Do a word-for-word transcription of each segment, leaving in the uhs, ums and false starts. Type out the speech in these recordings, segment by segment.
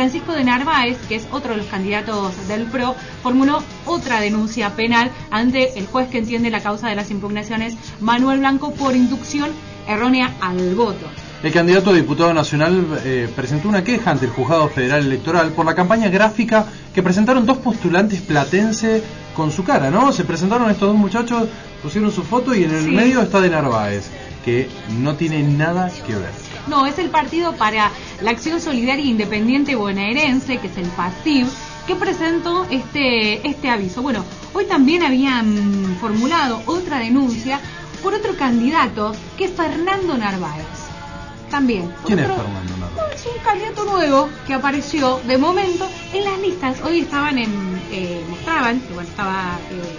Francisco de Narváez, que es otro de los candidatos del P R O, formuló otra denuncia penal ante el juez que entiende la causa de las impugnaciones, Manuel Blanco, por inducción errónea al voto. El candidato a diputado nacional eh, presentó una queja ante el Juzgado Federal Electoral por la campaña gráfica que presentaron dos postulantes platense con su cara, ¿no? Se presentaron estos dos muchachos, pusieron su foto y en el sí. medio está de Narváez, que no tiene nada que ver. No, es el Partido para la Acción Solidaria Independiente Bonaerense, que es el PASIB, que presentó este, este aviso. Bueno, hoy también habían formulado otra denuncia por otro candidato, que es Fernando Narváez. También. ¿Quién otro, es Fernando Narváez? Es un candidato nuevo que apareció de momento en las listas. Hoy estaban en, eh, mostraban, que bueno, estaba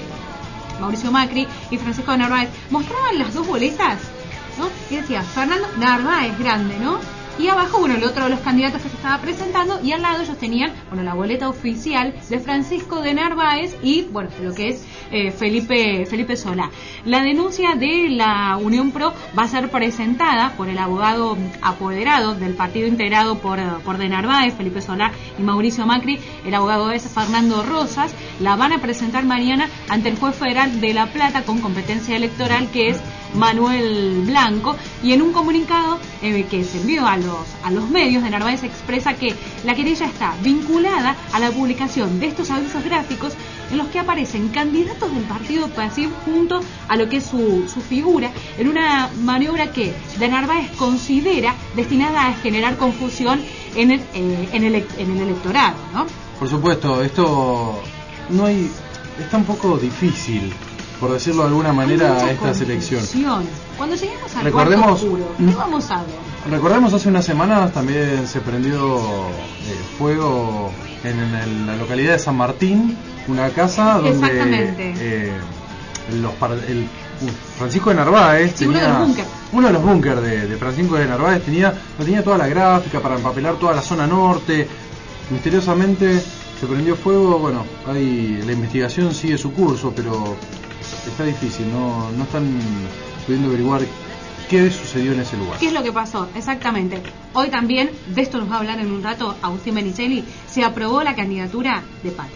eh, Mauricio Macri y Francisco de Narváez, mostraban las dos boletas, ¿no? Y decía, Fernando Narváez grande, ¿no? Y abajo, bueno, el otro de los candidatos que se estaba presentando, y al lado ellos tenían, bueno, la boleta oficial de Francisco de Narváez y, bueno, lo que es eh, Felipe Felipe Solá. La denuncia de la Unión P R O va a ser presentada por el abogado apoderado del partido integrado por, por de Narváez, Felipe Solá y Mauricio Macri. El abogado es Fernando Rosas. La van a presentar mañana ante el juez federal de La Plata con competencia electoral, que es Manuel Blanco, y en un comunicado eh, que se envió a los, a los medios, de Narváez expresa que la querella está vinculada a la publicación de estos avisos gráficos en los que aparecen candidatos del partido PASIB junto a lo que es su, su figura, en una maniobra que de Narváez considera destinada a generar confusión en el, eh, en el, en el electorado, ¿no? Por supuesto, esto no hay, está un poco difícil, por decirlo de alguna manera, esta selección. Cuando lleguemos al recordemos, cuarto oscuro, ¿qué vamos a ver? Recordemos, hace unas semanas también se prendió eh, fuego en, en la localidad de San Martín, una casa donde eh, los, el, uh, Francisco de Narváez sí, tenía uno de los búnker. uno de los búnker de, de Francisco de Narváez tenía, no tenía toda la gráfica para empapelar toda la zona norte. Misteriosamente se prendió fuego. Bueno, hay, la investigación sigue su curso, pero está difícil, no, no están pudiendo averiguar qué sucedió en ese lugar. ¿Qué es lo que pasó? Exactamente. Hoy también, de esto nos va a hablar en un rato Agustín Benicelli, se aprobó la candidatura de Patti.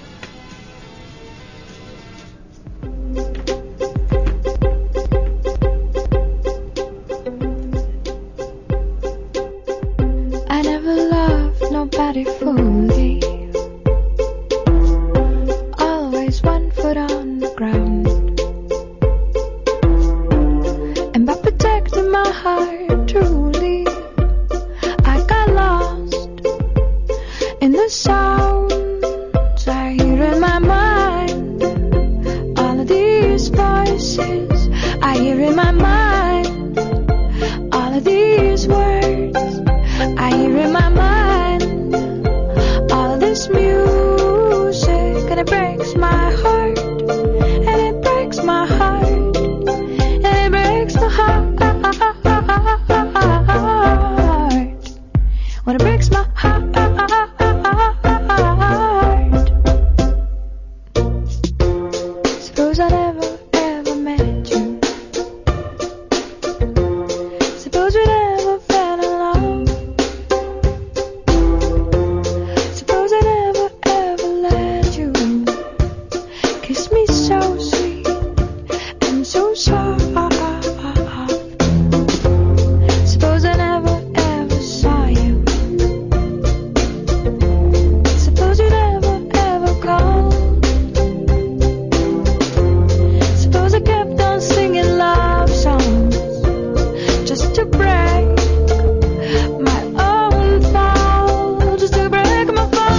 I never loved nobody fully. Always one foot on the ground. And by protecting my heart truly, I got lost in the sounds I hear in my mind. All of these voices I hear in my mind. All of these words I hear in my mind. All of this music, and it breaks my heart. And it breaks my heart. And it breaks my heart. When it breaks my heart. Suppose I never ever met you. Suppose we never fell in love. Suppose I never ever let you kiss me so sweet and so soft. Suppose I never ever saw you. Suppose you never ever called. Suppose I kept on singing love songs just to break my own fall, just to break my fall,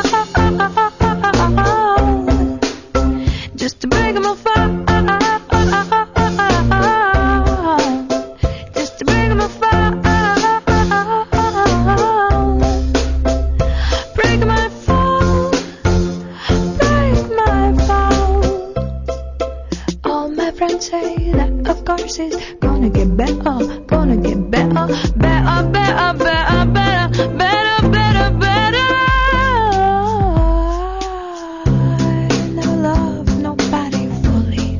just to break my fall, just to break my fall, break my fall, break my fall. All my friends say that of course it's gonna get better, gonna get better, better, better, better, better, better, better, better. I never loved nobody fully.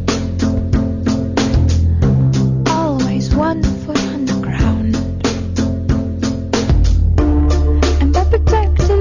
Always one foot on the ground. And by protecting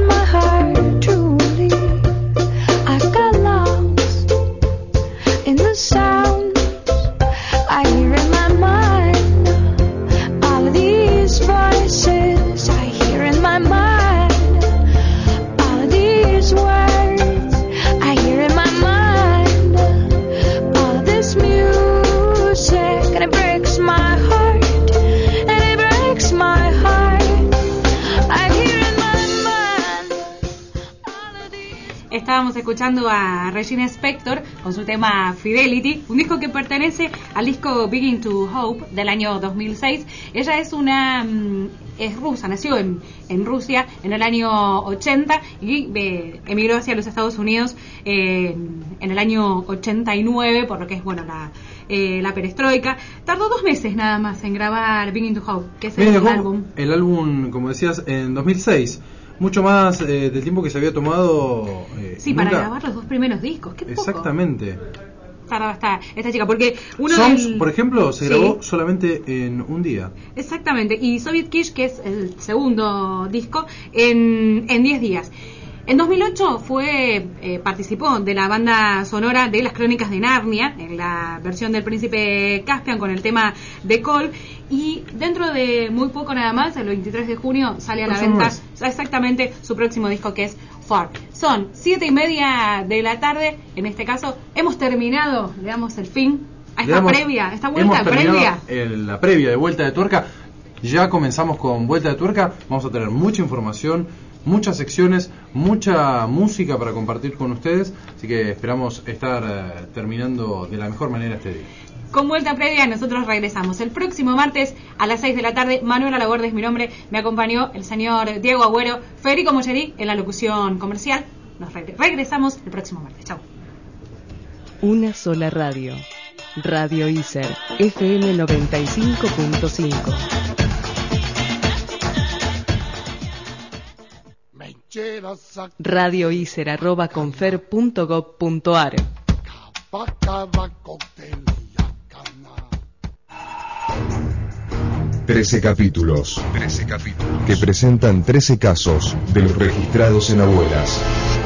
estábamos escuchando a Regina Spektor con su tema Fidelity, un disco que pertenece al disco Begin to Hope del año dos mil seis. Ella es una es rusa, nació en, en Rusia en el año ochenta y eh, emigró hacia los Estados Unidos eh, en el año ochenta y nueve, por lo que es bueno la eh, la perestroika. Tardó dos meses nada más en grabar Begin to Hope, que es el, Mira, el como, álbum. El álbum, como decías, en dos mil seis. Mucho más eh, del tiempo que se había tomado. Eh, Sí, nunca... para grabar los dos primeros discos. Qué poco. Exactamente. Tardaba esta, esta chica, porque uno Songs, del... por ejemplo, se Sí. grabó solamente en un día. Exactamente, y Soviet Kiss, que es el segundo disco, en en diez días. En dos mil ocho fue eh, participó de la banda sonora de Las Crónicas de Narnia, en la versión del Príncipe Caspian con el tema de Cole, y dentro de muy poco nada más, el veintitrés de junio, sale a la Próximo venta mes. exactamente su próximo disco, que es Far. Son siete y media de la tarde, en este caso hemos terminado, le damos el fin a Le esta damos- previa, esta hemos vuelta terminado previa. el- la previa de Vuelta de Tuerca. Ya comenzamos con Vuelta de Tuerca. Vamos a tener mucha información, muchas secciones, mucha música para compartir con ustedes. Así que esperamos estar eh, terminando de la mejor manera este día. Con vuelta previa nosotros regresamos el próximo martes a las seis de la tarde. Manuela Laborde es mi nombre, me acompañó el señor Diego Agüero, Federico Mollerí en la locución comercial. Nos regre- regresamos el próximo martes. Chau. Una sola radio. Radio Iser, F M noventa y cinco punto cinco. Radio Iser arroba confer punto gob punto ar. Trece capítulos. Trece capítulos. Que presentan trece casos de los registrados en abuelas.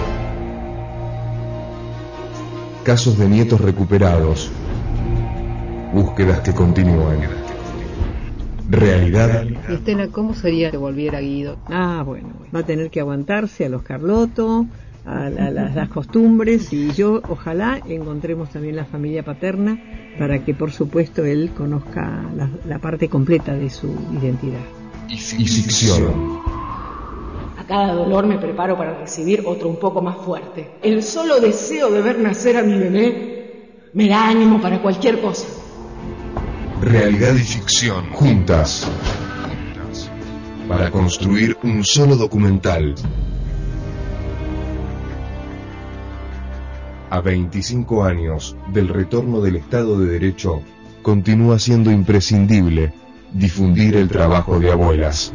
Casos de nietos recuperados. Búsquedas que continúan. Realidad. Estela, ¿cómo sería que volviera Guido? Ah, bueno, va a tener que aguantarse a los Carlotto, a, la- a las, las costumbres, y yo ojalá encontremos también la familia paterna para que por supuesto él conozca la, la parte completa de su identidad. Y ficción. A cada dolor me preparo para recibir otro un poco más fuerte. El solo deseo de ver nacer a mi bebé me da ánimo para cualquier cosa. Realidad y ficción juntas. Para construir un solo documental. A veinticinco años del retorno del Estado de Derecho, continúa siendo imprescindible difundir el trabajo de abuelas.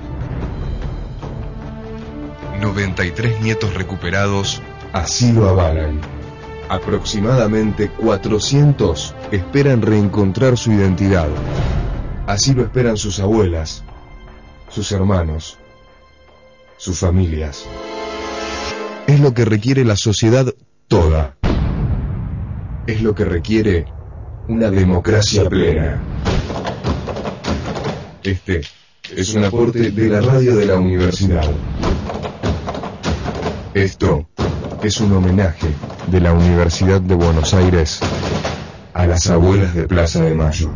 noventa y tres nietos recuperados así lo avalan. Aproximadamente cuatrocientos esperan reencontrar su identidad. Así lo esperan sus abuelas, sus hermanos, sus familias. Es lo que requiere la sociedad toda. Es lo que requiere una democracia plena. Este es un aporte de la radio de la universidad. Esto es un homenaje de la Universidad de Buenos Aires a las abuelas de Plaza de Mayo.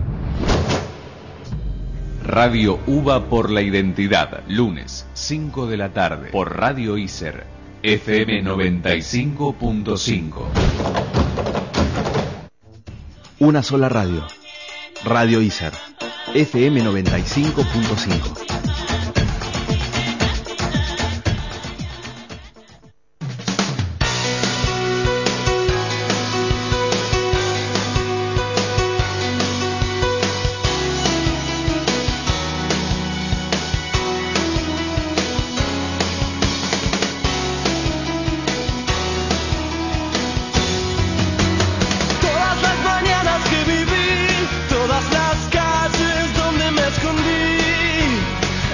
Radio Uva por la Identidad, lunes, cinco de la tarde, por Radio Iser, F M noventa y cinco punto cinco. Una sola radio. Radio Iser, F M noventa y cinco punto cinco. Todas las mañanas que viví, todas las calles donde me escondí,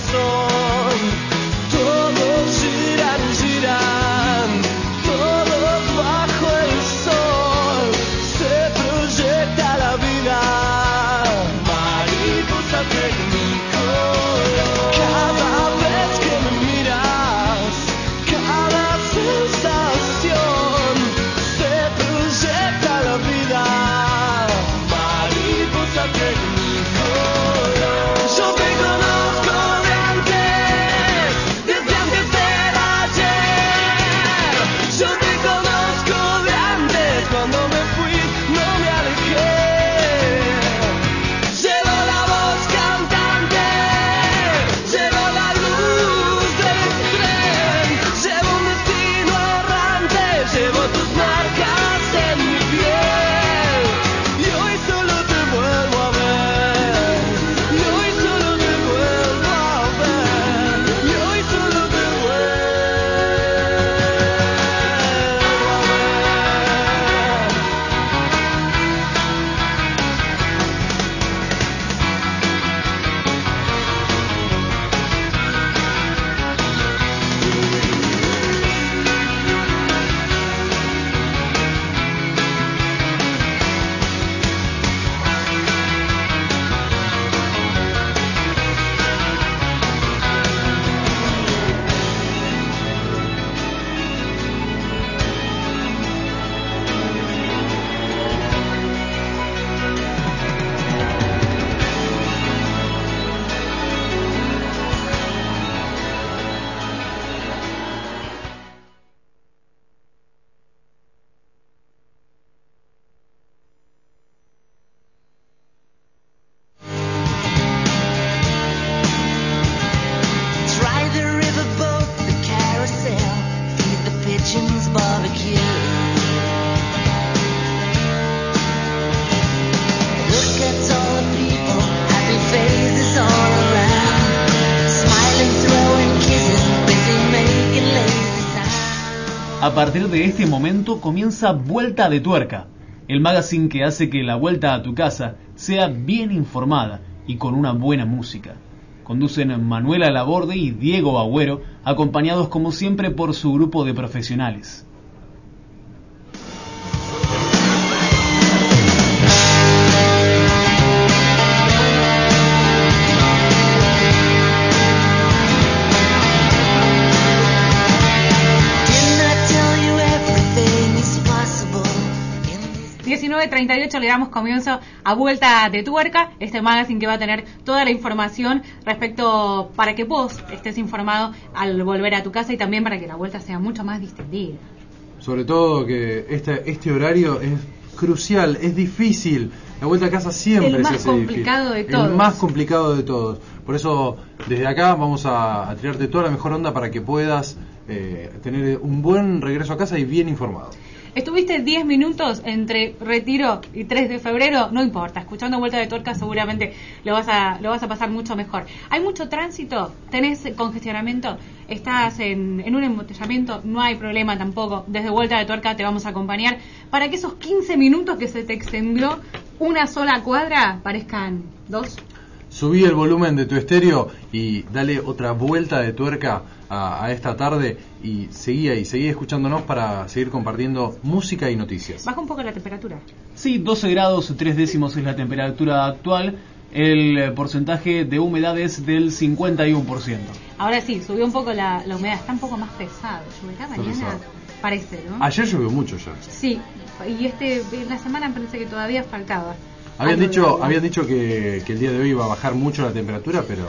corazón. Todos giran, giran, todos bajo el sol. Se proyecta la vida, mariposa de mi color. Cada vez que me miras, cada sensación, se proyecta la vida, mariposa de mi color. Yo te conozco de antes, desde antes del ayer. Yo te conozco de antes, cuando me fui no me alejé. Llevo la voz cantante, llevo la luz del tren, llevo un destino errante, llevo tus marcas en mi piel. Y hoy solo te vuelvo a ver, y hoy solo te vuelvo a ver, y hoy solo te vuelvo a ver. Try the riverboat, the carousel, feed the pigeons barbecue. Look at all the people, happy faces all around, smiling, throwing kisses, busy making lazy sounds. A partir de este momento comienza Vuelta de Tuerca, el magazine que hace que la vuelta a tu casa sea bien informada y con una buena música. Conducen Manuela Laborde y Diego Agüero, acompañados como siempre por su grupo de profesionales. Didn't I tell you everything is possible in this diecinueve treinta y ocho le damos comienzo a Vuelta de Tuerca, este magazine que va a tener toda la información respecto para que vos estés informado al volver a tu casa y también para que la vuelta sea mucho más distendida. Sobre todo que este, este horario es crucial, es difícil. La vuelta a casa siempre El más se hace complicado difícil. de todos. El más complicado de todos. Por eso, desde acá vamos a, a tirarte toda la mejor onda para que puedas eh, tener un buen regreso a casa y bien informado. Estuviste diez minutos entre Retiro y tres de febrero, no importa, escuchando Vuelta de Tuerca seguramente lo vas a lo vas a pasar mucho mejor. Hay mucho tránsito, tenés congestionamiento, estás en, en un embotellamiento, no hay problema tampoco. Desde Vuelta de Tuerca te vamos a acompañar para que esos quince minutos que se te extendió una sola cuadra parezcan dos. Subí el volumen de tu estéreo y dale otra vuelta de tuerca a, a esta tarde y seguí ahí, seguí escuchándonos para seguir compartiendo música y noticias. Baja un poco la temperatura. Sí, doce grados tres décimos es la temperatura actual. El eh, porcentaje de humedad es del cincuenta y uno por ciento. Ahora sí, subió un poco la, la humedad, está un poco más pesado. ¿Lloverá mañana? pesado. Parece, ¿no? Ayer llovió mucho ya. Sí, y este la semana parece que todavía faltaba. Habían Algo dicho, de- habían dicho que, que el día de hoy iba a bajar mucho la temperatura, pero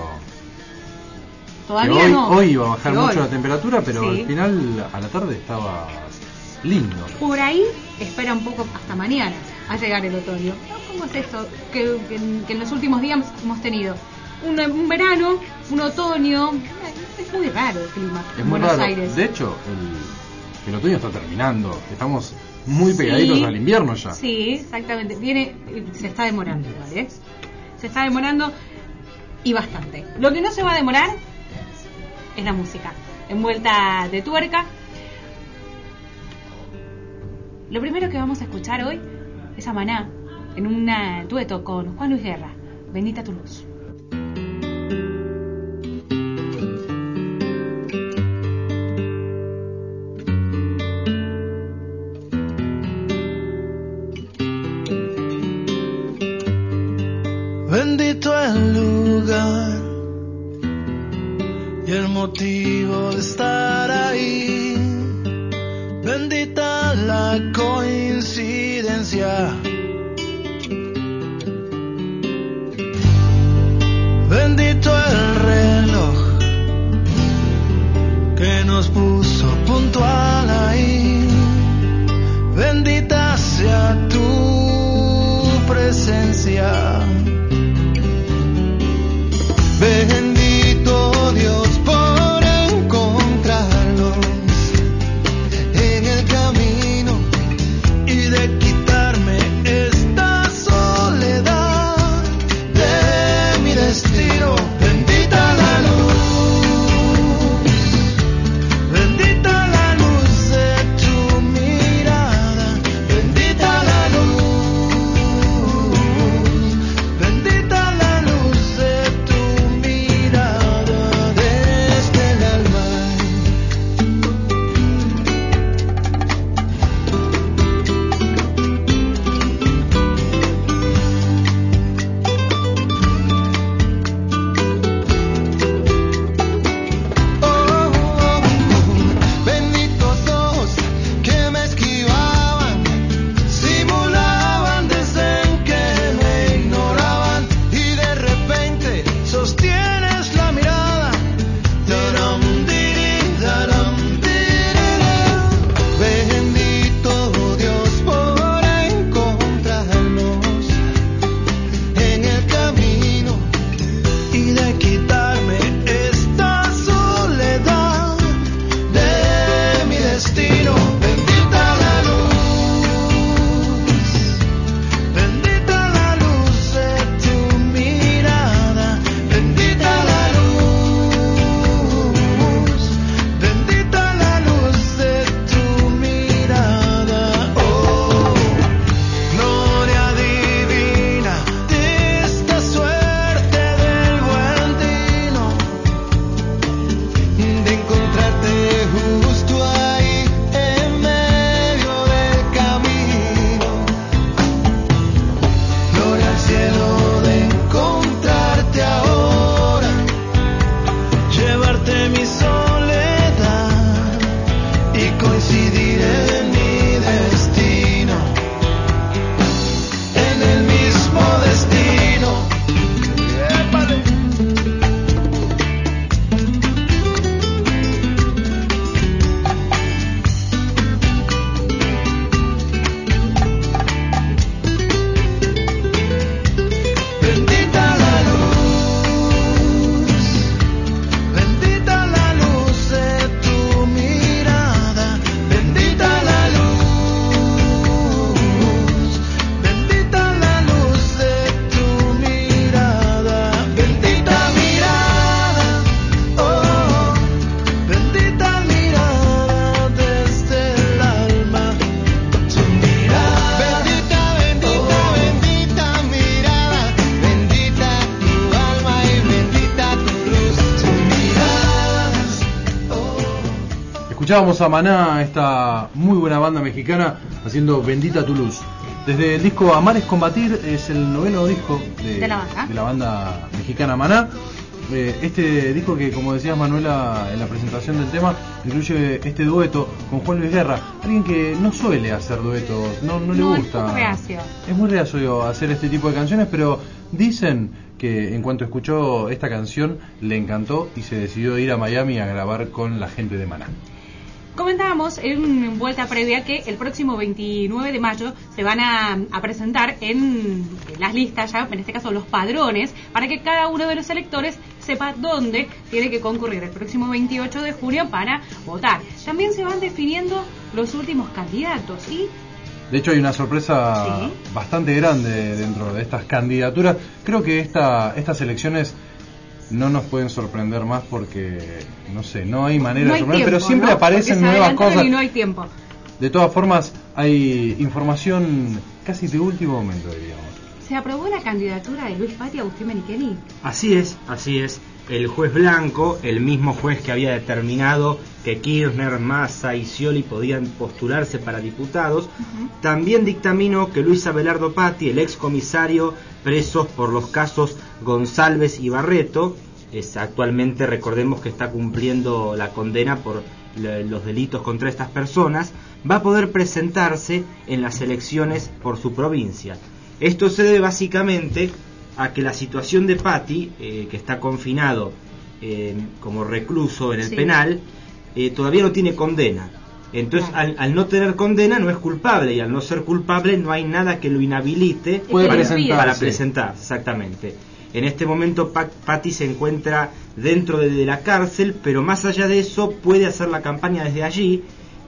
Todavía que hoy, no. hoy iba a bajar Que mucho hoy. la temperatura, pero Sí. al final a la tarde estaba lindo. Por ahí espera un poco hasta mañana a llegar el otoño. ¿No? ¿Cómo es esto? Que, que en- que en los últimos días hemos tenido un, un verano, un otoño. Es muy raro el clima Es en muy Buenos raro. Aires. De hecho, el, el otoño está terminando. Estamos muy pegaditos Sí, al invierno ya. Sí, exactamente. Viene, se está demorando, ¿vale? Se está demorando y bastante. Lo que no se va a demorar es la música. En Vuelta de Tuerca. Lo primero que vamos a escuchar hoy es a Maná en un dueto con Juan Luis Guerra. Bendita tu luz. motivo de estar ahí. Bendita la coincidencia. Bendito el reloj que nos puso puntual ahí. Bendita sea tu presencia. Bendito Dios por encontrarlos en el camino y de quitarme esta soledad de mi destino. Bendita la luz, bendita la luz de tu mirada, bendita la luz, bendita la luz de tu mirada desde el alma. Benditos ojos que me esquivaban, simulaban desde que me ignoraban y de repente sostienes la mirada. Taram, tiri, taram, tirira. Bendito Dios por encontrarnos en el camino y de quitarme esta soledad de mi destino. Bendita la luz, bendita la luz de tu mirada, bendita la luz, bendita la luz de tu mirada. Oh, gloria divina de esta suerte del buen tino, de encontrarte justo ahí en medio del camino. Gloria al cielo de encontrarte ahora, llevarte mi soledad y coincidir en mi destino, en el mismo destino. ¡Épale! Bendita la luz, bendita la luz de tu mirada, bendita la luz, bendita la luz de tu mirada, bendita mirada, oh, bendita mirada desde el alma, tu mirada. Bendita, bendita, bendita mirada, bendita tu alma y bendita tu luz, tu mirada. Escuchábamos a Maná, esta muy buena banda mexicana, haciendo Bendita tu luz. Desde el disco Amar es Combatir, es el noveno disco de, De la banda. de la banda mexicana Maná. Eh, este disco que, como decías Manuela en la presentación del tema, incluye este dueto con Juan Luis Guerra, alguien que no suele hacer duetos, no, no le No, es gusta. un poco reacio. Es muy reacio hacer este tipo de canciones, pero dicen que en cuanto escuchó esta canción le encantó y se decidió ir a Miami a grabar con la gente de Maná. Comentábamos en vuelta previa que el próximo veintinueve de mayo se van a, a presentar en, en las listas, ya en este caso los padrones, para que cada uno de los electores sepa dónde tiene que concurrir el próximo veintiocho de junio para votar. También se van definiendo los últimos candidatos y... De hecho hay una sorpresa Sí. bastante grande dentro de estas candidaturas. Creo que esta, estas elecciones no nos pueden sorprender más porque, no sé, no hay manera No de hay sorprender, tiempo, pero siempre ¿no? aparecen Porque se nuevas adelantaron cosas. y no hay tiempo. De todas formas, hay información casi de último momento, diríamos. Se aprobó la candidatura de Luis Patti y Agustín Menichelli. Así es, así es. El juez Blanco, el mismo juez que había determinado que Kirchner, Massa y Scioli podían postularse para diputados, uh-huh. también dictaminó que Luis Abelardo Patti, el ex comisario presos por los casos González y Barreto, es actualmente, recordemos que está cumpliendo la condena por le, los delitos contra estas personas, va a poder presentarse en las elecciones por su provincia. Esto se debe básicamente a que la situación de Patti, eh, que está confinado eh, como recluso en el Sí. penal, eh, todavía no tiene condena. Entonces, al, al no tener condena no es culpable, y al no ser culpable no hay nada que lo inhabilite Puede para, presentarse. para presentar, exactamente. En este momento Pa- Patti se encuentra dentro de, de la cárcel, pero más allá de eso puede hacer la campaña desde allí,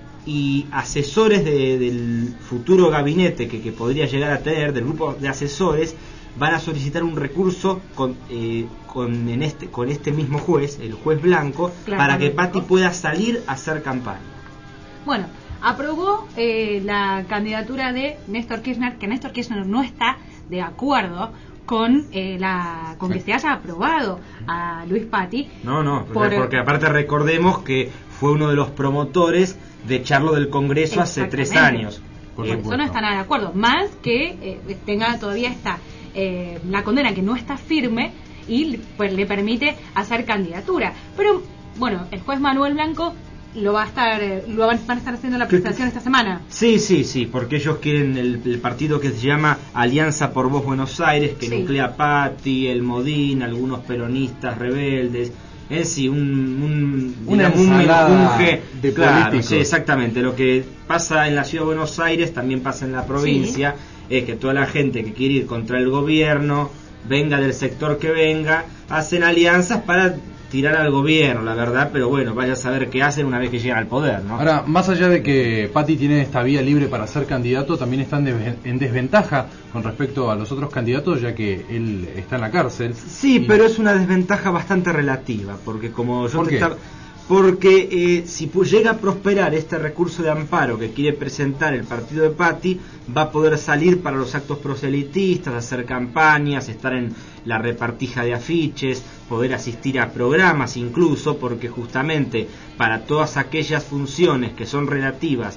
y asesores de, del futuro gabinete que, que podría llegar a tener, del grupo de asesores, van a solicitar un recurso con, eh, con, en este, con este mismo juez, el juez Blanco, Claro. para que Patti pueda salir a hacer campaña. Bueno, aprobó eh, la candidatura de Néstor Kirchner, que Néstor Kirchner no está de acuerdo con eh, la con que se haya aprobado a Luis Patti. No, no, Por- porque aparte recordemos que fue uno de los promotores de echarlo del Congreso hace tres Exactamente. años. Por Eh, eso no está nada de acuerdo, más que eh, tenga todavía esta eh, la condena que no está firme y pues le permite hacer candidatura. Pero bueno, el juez Manuel Blanco lo va a estar eh, lo van, van a estar haciendo la presentación esta semana. Sí, sí, sí, porque ellos quieren el, el partido que se llama Alianza por Vos Buenos Aires, que Sí. nuclea a Patti, el Modín, algunos peronistas rebeldes. Es sí, un, un, Una digamos, un ensalada menjunje de claro, políticos. sí, exactamente. Lo que pasa en la ciudad de Buenos Aires también pasa en la provincia. Es que toda la gente que quiere ir contra el gobierno, venga del sector que venga, hacen alianzas para tirar al gobierno, la verdad, pero bueno, vaya a saber qué hacen una vez que llegan al poder, ¿no? Ahora, más allá de que Patti tiene esta vía libre para ser candidato, también está en desven- en desventaja con respecto a los otros candidatos, ya que él está en la cárcel. Sí, Y- pero es una desventaja bastante relativa, porque como yo ¿Por te qué? estaba... Porque eh, si pu- llega a prosperar este recurso de amparo que quiere presentar el partido de Patti, va a poder salir para los actos proselitistas, hacer campañas, estar en la repartija de afiches, poder asistir a programas incluso, porque justamente para todas aquellas funciones que son relativas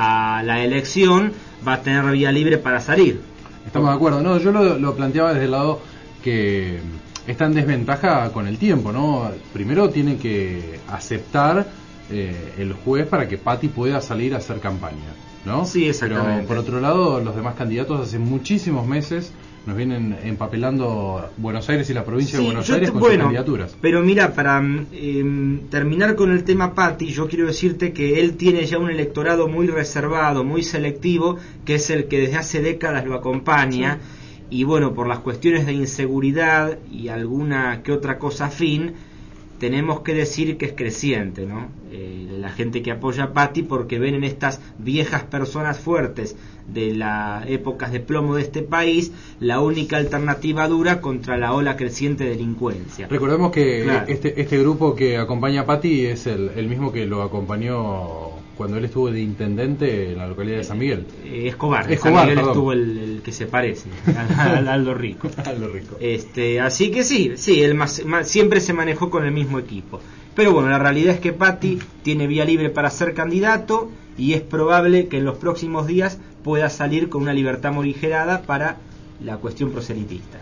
a la elección va a tener vía libre para salir. Estamos de acuerdo. No, yo lo, lo planteaba desde el lado que está en desventaja con el tiempo, ¿no? Primero tiene que aceptar eh, el juez para que Patti pueda salir a hacer campaña, ¿no? Sí, exactamente. Pero por otro lado, los demás candidatos hace muchísimos meses nos vienen empapelando Buenos Aires y la provincia Sí, de Buenos yo Aires te- con bueno, sus candidaturas. Pero mira, para eh, terminar con el tema Patti, yo quiero decirte que él tiene ya un electorado muy reservado, muy selectivo, que es el que desde hace décadas lo acompaña. Y bueno, por las cuestiones de inseguridad y alguna que otra cosa afín, tenemos que decir que es creciente, ¿no? Eh, la gente que apoya a Patti, porque ven en estas viejas personas fuertes de las épocas de plomo de este país la única alternativa dura contra la ola creciente de delincuencia. Recordemos que Claro. este este grupo que acompaña a Patti es el, el mismo que lo acompañó cuando él estuvo de intendente en la localidad de San Miguel. Eh, Escobar, en Escobar, San Miguel perdón. estuvo el, el que se parece al, al Aldo Rico. Aldo Rico. Este, así que sí, sí, él más, más- siempre se manejó con el mismo equipo. Pero bueno, la realidad es que Patti tiene vía libre para ser candidato y es probable que en los próximos días pueda salir con una libertad morigerada para la cuestión proselitista.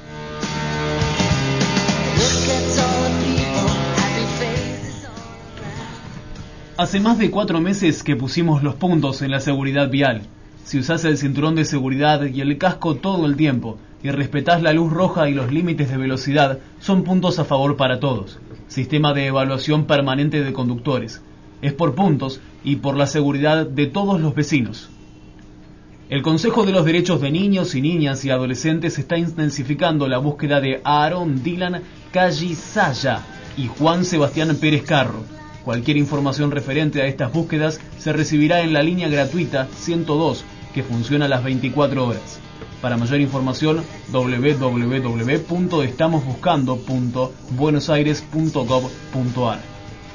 Hace más de cuatro meses que pusimos los puntos en la seguridad vial. Si usás el cinturón de seguridad y el casco todo el tiempo y respetás la luz roja y los límites de velocidad, son puntos a favor para todos. Sistema de evaluación permanente de conductores. Es por puntos y por la seguridad de todos los vecinos. El Consejo de los Derechos de Niños y Niñas y Adolescentes está intensificando la búsqueda de Aaron Dylan Callisaya y Juan Sebastián Pérez Carro. Cualquier información referente a estas búsquedas se recibirá en la línea gratuita ciento dos, que funciona las veinticuatro horas. Para mayor información, doble u doble u doble u punto estamos buscando punto buenos aires punto gov punto ar.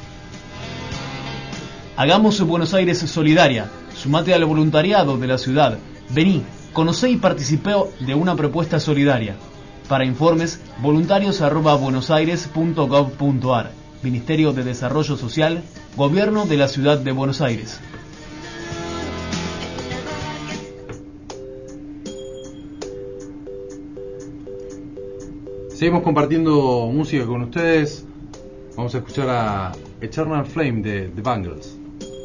Hagamos Buenos Aires solidaria. Sumate al voluntariado de la ciudad. Vení, conocé y participé de una propuesta solidaria. Para informes, voluntarios arroba buenosaires punto gov punto ar. Ministerio de Desarrollo Social, Gobierno de la Ciudad de Buenos Aires. Seguimos compartiendo música con ustedes. Vamos a escuchar a Eternal Flame de The Bangles.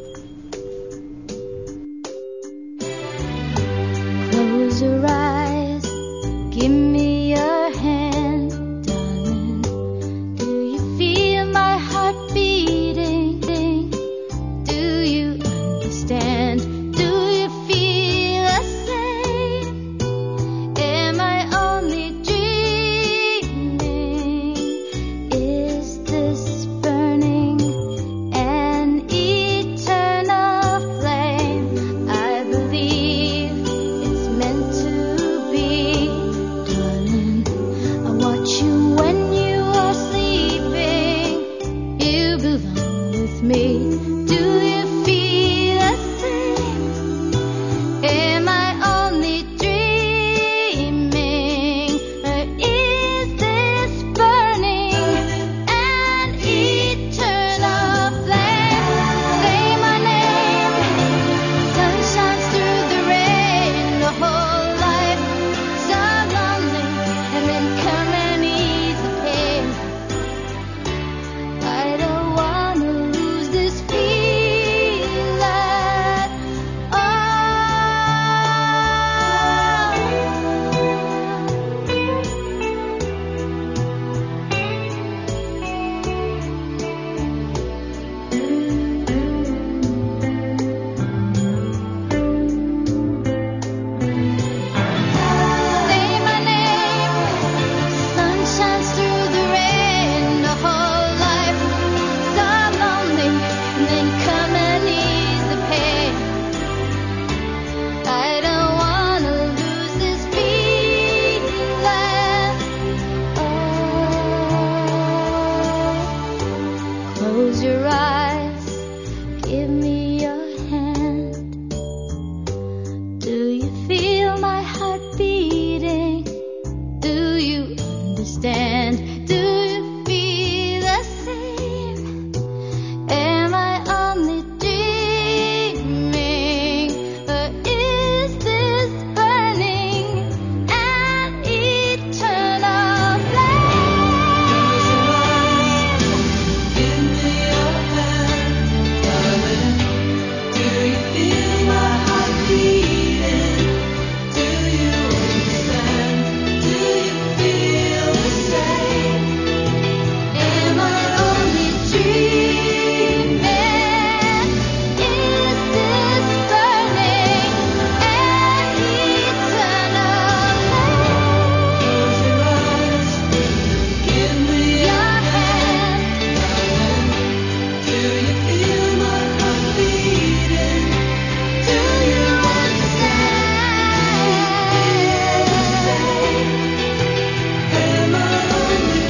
Close your eyes, give me your hand, darling. Do you feel my heart beating? Do you understand? Do you feel the same? Am I only dreaming? Is this burning an eternal flame? I believe it's meant to be, darling. I watch you when you are sleeping. You belong with me. Do you feel the same? Am I only dreaming? Or is this burning an eternal flame? Say my name. Sun shines through the rain. The whole life so lonely, and then come and ease the pain. I don't wanna lose this feeling. Oh. Say my name. Sun shines through the rain. The whole life so lonely, and then come and ease the pain. I don't wanna lose this feeling. Oh. Close your eyes, give me your hand. Do you feel my heart beating? Do you understand? Do you feel the same? Am I only dreaming? Or is this burning an eternal flame? Give me your hand, darling. Do you feel my heart beating? Do you understand? Do you feel the same? Am I only dreaming? Is this burning an eternal flame? Give me your hand, darling. Do you feel my heart beating? Do you understand? Am I only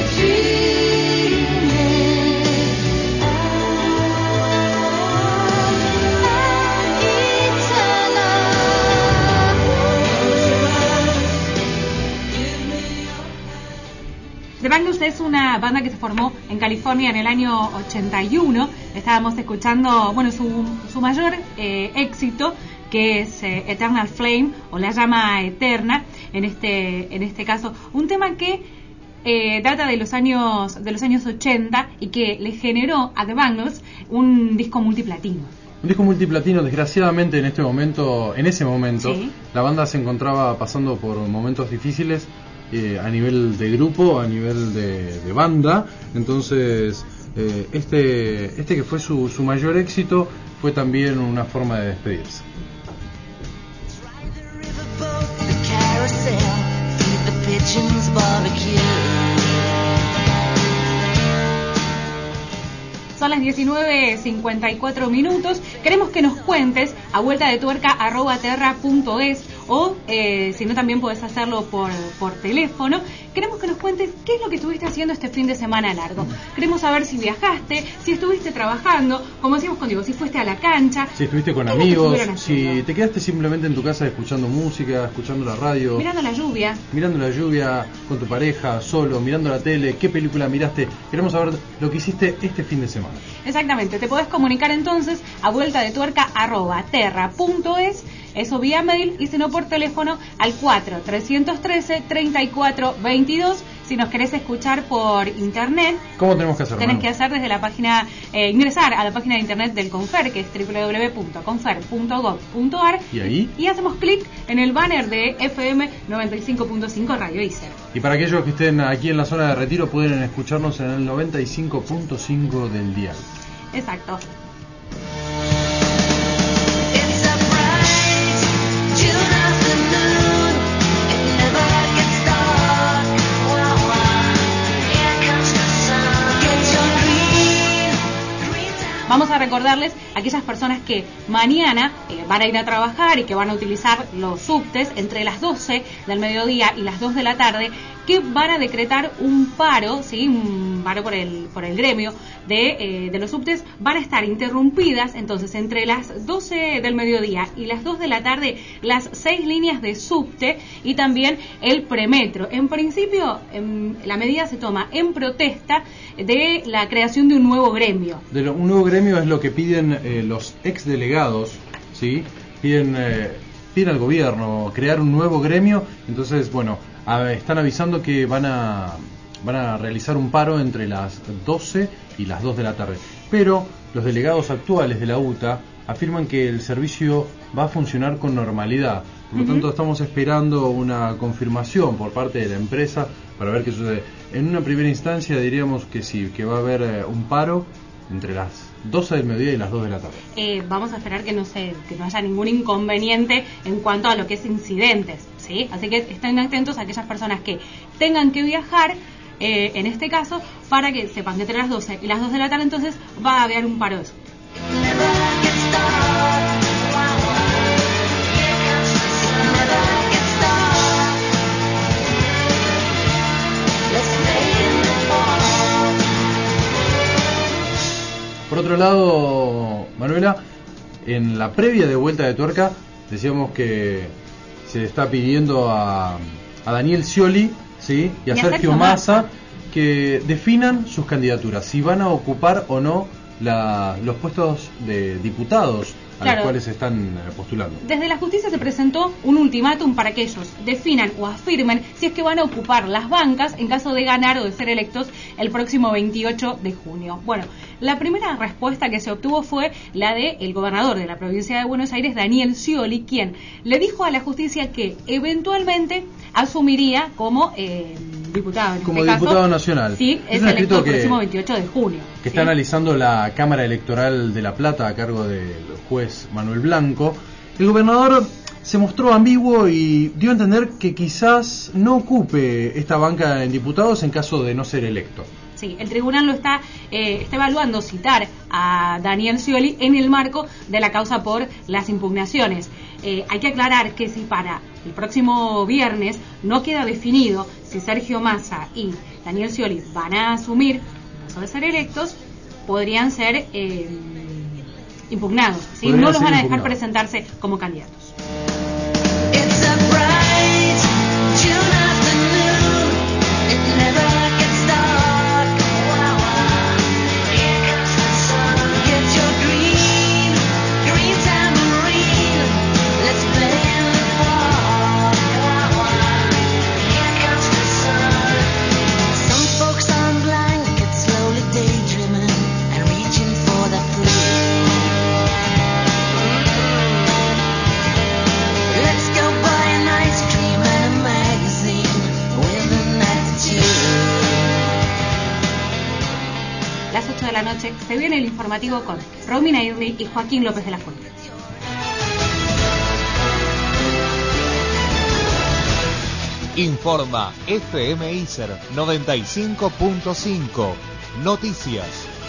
The Bangles es una banda que se formó en California en el año ochenta y uno. Estábamos escuchando, bueno, su, su mayor eh, éxito, que es eh, Eternal Flame, o La Llama Eterna, en este, en este caso. Un tema que eh, data de los años de los años ochenta y que le generó a The Bangles un disco multiplatino. Un disco multiplatino, desgraciadamente en este momento, en ese momento, Sí. la banda se encontraba pasando por momentos difíciles eh, a nivel de grupo, a nivel de, de banda. Entonces, eh, este, este que fue su, su mayor éxito fue también una forma de despedirse. The carousel, feed the pigeons, barbecue. Son las diecinueve cincuenta y cuatro minutos. Queremos que nos cuentes a vuelta de tuerca arroba terra punto es, o eh, si no también puedes hacerlo por, por teléfono. Queremos que nos cuentes qué es lo que estuviste haciendo este fin de semana largo. Queremos saber si viajaste, si estuviste trabajando, como decíamos contigo, si fuiste a la cancha, Si estuviste con ¿qué es lo que amigos, estuvieron haciendo? si te quedaste simplemente en tu casa escuchando música, escuchando la radio, Mirando la lluvia. mirando la lluvia con tu pareja, solo, mirando la tele, qué película miraste. Queremos saber lo que hiciste este fin de semana. Exactamente, te podés comunicar entonces a vuelta de tuerca arroba terra punto es, eso vía mail, y si no por teléfono al cuatro trescientos trece treinta y cuatro veintidós. Si nos querés escuchar por internet, ¿cómo tenemos que hacer? tenés Manu? que hacer desde la página, eh, ingresar a la página de internet del Confer, que es doble u doble u doble u punto confer punto gob punto ar, ¿Y ahí? y hacemos clic en el banner de F M noventa y cinco punto cinco Radio Iser. Y para aquellos que estén aquí en la zona de Retiro, pueden escucharnos en el noventa y cinco punto cinco del dial. Exacto. Vamos a recordarles a aquellas personas que mañana eh, van a ir a trabajar y que van a utilizar los subtes entre las doce del mediodía y las dos de la tarde, que van a decretar un paro, ¿sí? Un paro por el, por el gremio de, eh, de los subtes, van a estar interrumpidas. Entonces, entre las doce del mediodía y las dos de la tarde, las seis líneas de subte y también el premetro. En principio, en, la medida se toma en protesta de la creación de un nuevo gremio. De lo, un nuevo gremio es lo que piden eh, los exdelegados, ¿sí? Piden, eh, piden al gobierno crear un nuevo gremio. Entonces, bueno, a, están avisando que van a van a realizar un paro entre las doce y las dos de la tarde. Pero los delegados actuales de la U T A afirman que el servicio va a funcionar con normalidad. Por lo uh-huh. tanto, estamos esperando una confirmación por parte de la empresa para ver qué sucede. En una primera instancia diríamos que sí, que va a haber eh, un paro entre las doce del mediodía y las dos de la tarde. Eh, vamos a esperar que no se, que no haya ningún inconveniente en cuanto a lo que es incidentes, ¿sí? Así que estén atentos a aquellas personas que tengan que viajar, eh, en este caso, para que sepan que entre las doce y las dos de la tarde entonces va a haber un paro de eso. Por otro lado, Manuela, en la previa de Vuelta de Tuerca decíamos que se está pidiendo a, a Daniel Scioli, ¿sí? y a, y a Sergio, Sergio Massa que definan sus candidaturas, si van a ocupar o no la, los puestos de diputados a claro. los cuales se están postulando. Desde la justicia se presentó un ultimátum para que ellos definan o afirmen si es que van a ocupar las bancas en caso de ganar o de ser electos el próximo veintiocho de junio. Bueno, la primera respuesta que se obtuvo fue la de el gobernador de la provincia de Buenos Aires, Daniel Scioli, quien le dijo a la justicia que eventualmente asumiría como eh, diputado. En como este diputado caso, nacional. Sí, es, es electo el próximo veintiocho de junio. Que ¿sí? está analizando la Cámara Electoral de La Plata a cargo del juez Manuel Blanco. El gobernador se mostró ambiguo y dio a entender que quizás no ocupe esta banca en diputados en caso de no ser electo. Sí, el tribunal lo está, eh, está evaluando citar a Daniel Scioli en el marco de la causa por las impugnaciones. Eh, hay que aclarar que si para el próximo viernes no queda definido si Sergio Massa y Daniel Scioli van a asumir, en caso de ser electos, podrían ser eh, impugnados, ¿sí? No los van a dejar presentarse como candidatos. De la noche se viene el informativo con Romina Irli y Joaquín López de la Fuente. Informa F M Iser noventa y cinco punto cinco. Noticias.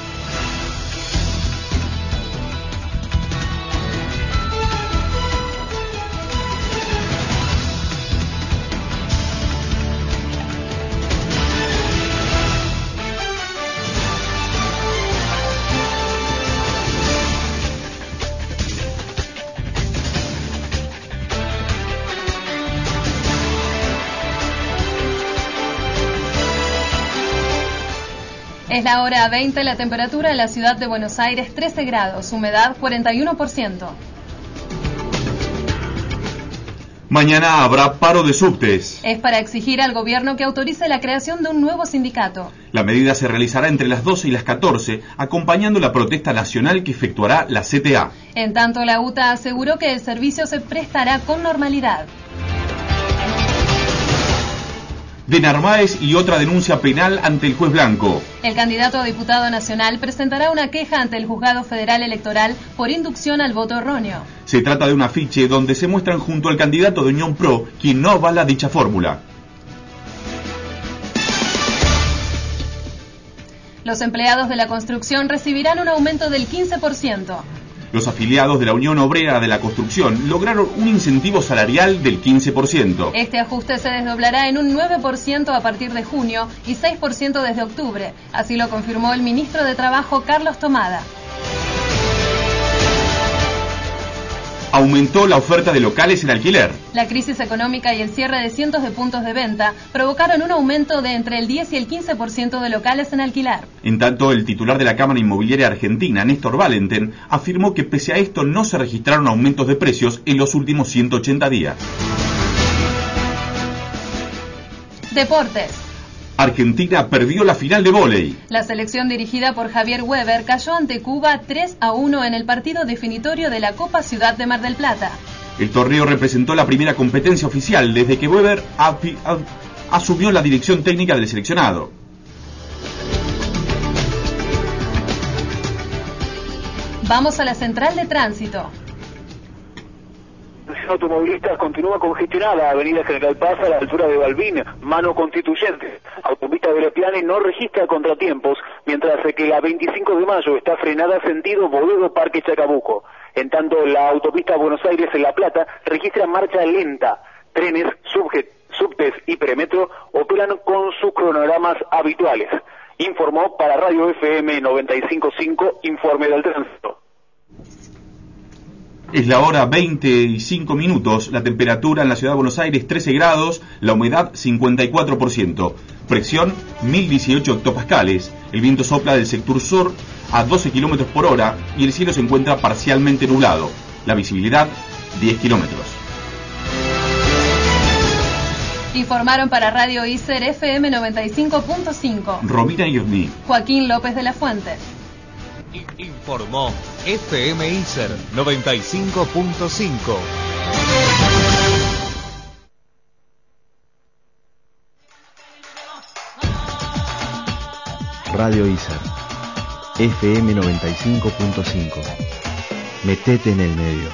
Es la hora veinte, la temperatura en la ciudad de Buenos Aires trece grados, humedad cuarenta y uno por ciento. Mañana habrá paro de subtes. Es para exigir al gobierno que autorice la creación de un nuevo sindicato. La medida se realizará entre las doce y las catorce, acompañando la protesta nacional que efectuará la C T A. En tanto, la U T A aseguró que el servicio se prestará con normalidad. De Narváez y otra denuncia penal ante el juez Blanco. El candidato a diputado nacional presentará una queja ante el Juzgado Federal Electoral por inducción al voto erróneo. Se trata de un afiche donde se muestran junto al candidato de Unión Pro, quien no avala dicha fórmula. Los empleados de la construcción recibirán un aumento del quince por ciento. Los afiliados de la Unión Obrera de la Construcción lograron un incentivo salarial del quince por ciento. Este ajuste se desdoblará en un nueve por ciento a partir de junio y seis por ciento desde octubre. Así lo confirmó el ministro de Trabajo, Carlos Tomada. Aumentó la oferta de locales en alquiler. La crisis económica y el cierre de cientos de puntos de venta provocaron un aumento de entre el diez y el quince por ciento de locales en alquilar. En tanto, el titular de la Cámara Inmobiliaria Argentina, Néstor Valenten, afirmó que pese a esto no se registraron aumentos de precios en los últimos ciento ochenta días. Deportes. Argentina perdió la final de vóley. La selección dirigida por Javier Weber cayó ante Cuba tres a uno en el partido definitorio de la Copa Ciudad de Mar del Plata. El torneo representó la primera competencia oficial desde que Weber api- a- asumió la dirección técnica del seleccionado. Vamos a la central de tránsito. Automovilistas continúa congestionada Avenida General Paz a la altura de Balbín, mano Constituyente. Autopista de Lepiane no registra contratiempos, mientras que la veinticinco de mayo está frenada sentido Boedo Parque Chacabuco. En tanto, la autopista Buenos Aires en La Plata registra marcha lenta. Trenes, subjet, subtes y Premetro operan con sus cronogramas habituales. Informó para Radio F M noventa y cinco punto cinco, Informe del Tránsito. Es la hora veinte y cinco minutos, la temperatura en la ciudad de Buenos Aires trece grados, la humedad cincuenta y cuatro por ciento, presión mil dieciocho hectopascales, el viento sopla del sector sur a doce kilómetros por hora y el cielo se encuentra parcialmente nublado, la visibilidad diez kilómetros. Informaron para Radio Iser F M noventa y cinco punto cinco. Romina Iosni. Joaquín López de la Fuente. Informó F M Iser noventa y cinco punto cinco. Radio Iser F M noventa y cinco punto cinco. Metete en el medio.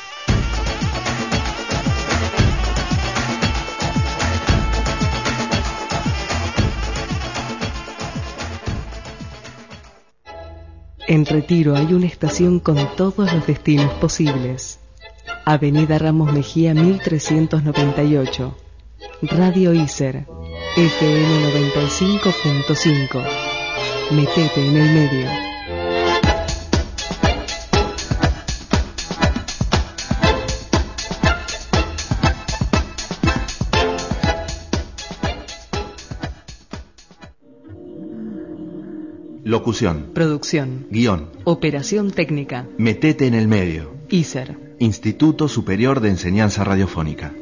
En Retiro hay una estación con todos los destinos posibles. Avenida Ramos Mejía mil trescientos noventa y ocho. Radio Iser F M noventa y cinco punto cinco. Metete en el medio. Locución. Producción. Guión. Operación técnica. Metete en el medio. Iser. Instituto Superior de Enseñanza Radiofónica.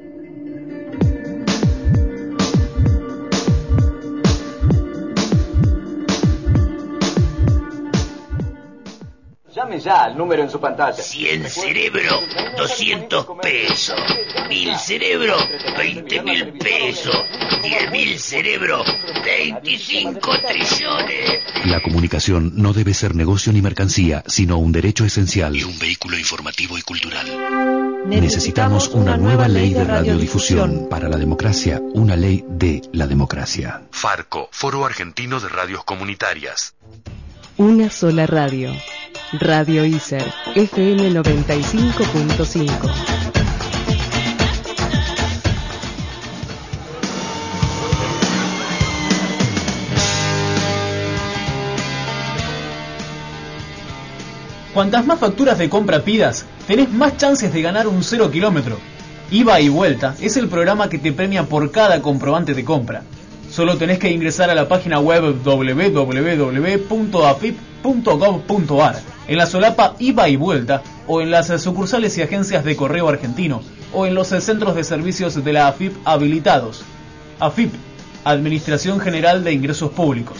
Llame ya al número en su pantalla. cien cerebro, doscientos pesos. mil cerebro, veinte mil pesos. diez mil cerebro, veinticinco trillones. La comunicación no debe ser negocio ni mercancía, sino un derecho esencial. Y un vehículo informativo y cultural. Necesitamos una nueva ley de radiodifusión. Para la democracia, una ley de la democracia. Farco, Foro Argentino de Radios Comunitarias. Una sola radio. Radio Iser F M noventa y cinco punto cinco. Cuantas más facturas de compra pidas, tenés más chances de ganar un cero kilómetro. Ida y Vuelta es el programa que te premia por cada comprobante de compra. Solo tenés que ingresar a la página web doble u doble u doble u punto a f i p punto gov punto a r, en la solapa Ida y Vuelta o en las sucursales y agencias de correo argentino, o en los centros de servicios de la A F I P habilitados. A F I P, Administración General de Ingresos Públicos.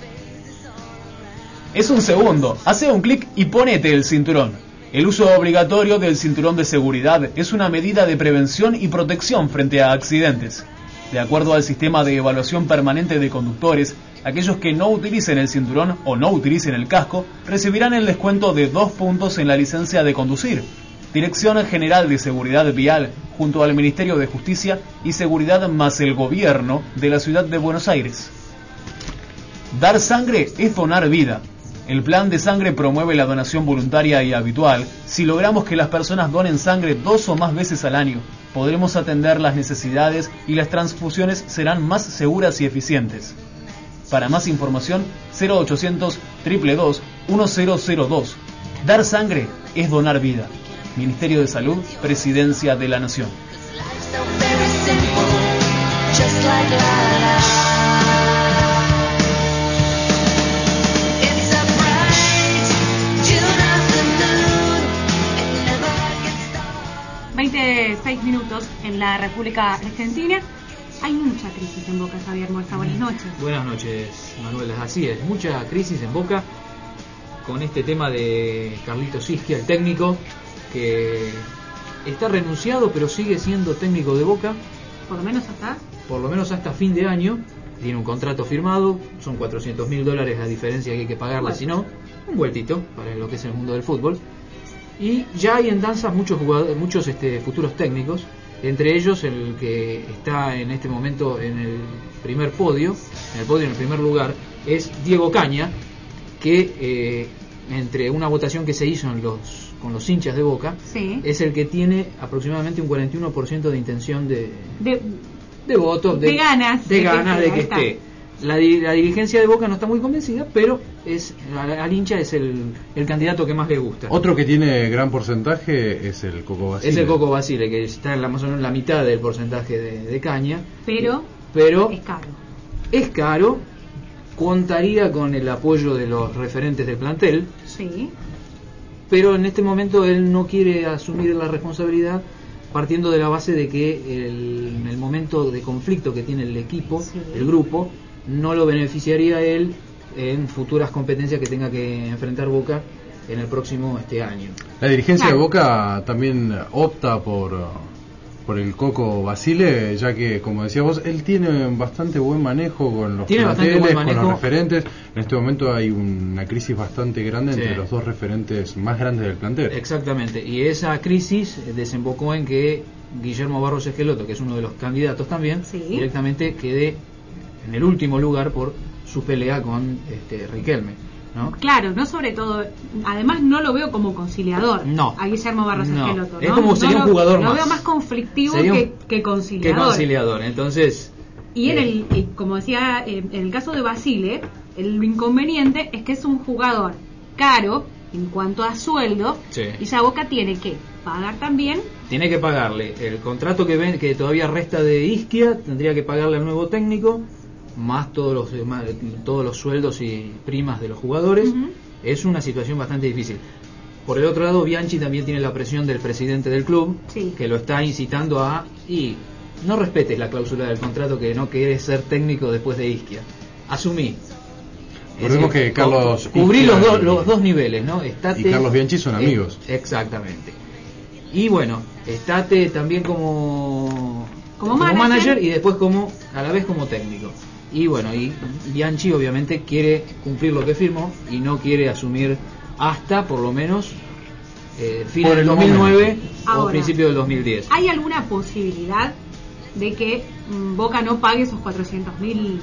Es un segundo, hace un clic y ponete el cinturón. El uso obligatorio del cinturón de seguridad es una medida de prevención y protección frente a accidentes. De acuerdo al sistema de evaluación permanente de conductores, aquellos que no utilicen el cinturón o no utilicen el casco recibirán el descuento de dos puntos en la licencia de conducir. Dirección General de Seguridad Vial, junto al Ministerio de Justicia y Seguridad más el Gobierno de la Ciudad de Buenos Aires. Dar sangre es donar vida. El plan de sangre promueve la donación voluntaria y habitual. Si logramos que las personas donen sangre dos o más veces al año, podremos atender las necesidades y las transfusiones serán más seguras y eficientes. Para más información, cero ochocientos, dos dos dos, uno cero cero dos. Dar sangre es donar vida. Ministerio de Salud, Presidencia de la Nación. veintiséis minutos en la República Argentina. Hay mucha crisis en Boca, Javier Muerza. Buenas noches. Buenas noches, Manuel. Así es, mucha crisis en Boca con este tema de Carlitos Isquia, el técnico, que está renunciado pero sigue siendo técnico de Boca. Por lo menos hasta... Por lo menos hasta fin de año. Tiene un contrato firmado, son cuatrocientos mil dólares la diferencia que hay que pagarle, si no, un vueltito para lo que es el mundo del fútbol. Y ya hay en danza muchos jugadores, muchos este, futuros técnicos, entre ellos el que está en este momento en el primer podio, en el podio en el primer lugar, es Diego Caña, que eh, entre una votación que se hizo en los, con los hinchas de Boca, sí, es el que tiene aproximadamente un cuarenta y uno por ciento de intención de, de, de voto, de, de ganas, de, de ganas que, de que está. esté. La, la dirigencia de Boca no está muy convencida, pero es al, al hincha es el, el candidato que más le gusta. Otro que tiene gran porcentaje es el Coco Basile. Es el Coco Basile, que está en la, más o menos la mitad del porcentaje de, de Caña. Pero, pero es caro. Es caro, contaría con el apoyo de los referentes del plantel. Sí. Pero en este momento él no quiere asumir la responsabilidad, partiendo de la base de que el, en el momento de conflicto que tiene el equipo, sí, el grupo, no lo beneficiaría a él en futuras competencias que tenga que enfrentar Boca en el próximo este año. La dirigencia claro. de Boca también opta por por el Coco Basile, ya que, como decía vos, él tiene bastante buen manejo con los planteles, con los referentes. En este momento hay una crisis bastante grande sí. entre los dos referentes más grandes del plantel. Exactamente, y esa crisis desembocó en que Guillermo Barros Esqueloto, que es uno de los candidatos también, sí. directamente quede en el último lugar por su pelea con este, Riquelme, ¿no? Claro, no sobre todo, además no lo veo como conciliador, no, a Guillermo Barros no. Esqueloto, ¿no? Es como no sería lo, un jugador lo más. Lo veo más conflictivo un, que, que conciliador. Que conciliador, entonces... Y en eh, el, y como decía, en el caso de Basile, el inconveniente es que es un jugador caro en cuanto a sueldo, sí. y ya Boca tiene que pagar también. Tiene que pagarle el contrato que ven, que todavía resta de Isquia, tendría que pagarle al nuevo técnico, más todos los más, todos los sueldos y primas de los jugadores. Uh-huh. Es una situación bastante difícil. Por el otro lado, Bianchi también tiene la presión del presidente del club, sí. que lo está incitando a y no respetes la cláusula del contrato, que no quieres ser técnico después de Isquia. Asumí. Recordemos que Carlos cubrí los, do, los dos niveles, ¿no? Estate, y Carlos Bianchi son amigos. Eh, exactamente. Y bueno, estate también como como, como manager. manager y después como a la vez como técnico. Y bueno, y Bianchi obviamente quiere cumplir lo que firmó y no quiere asumir hasta por lo menos eh, fin del dos mil nueve Ahora, o principio del dos mil diez. ¿Hay alguna posibilidad de que mm, Boca no pague esos cuatrocientos mil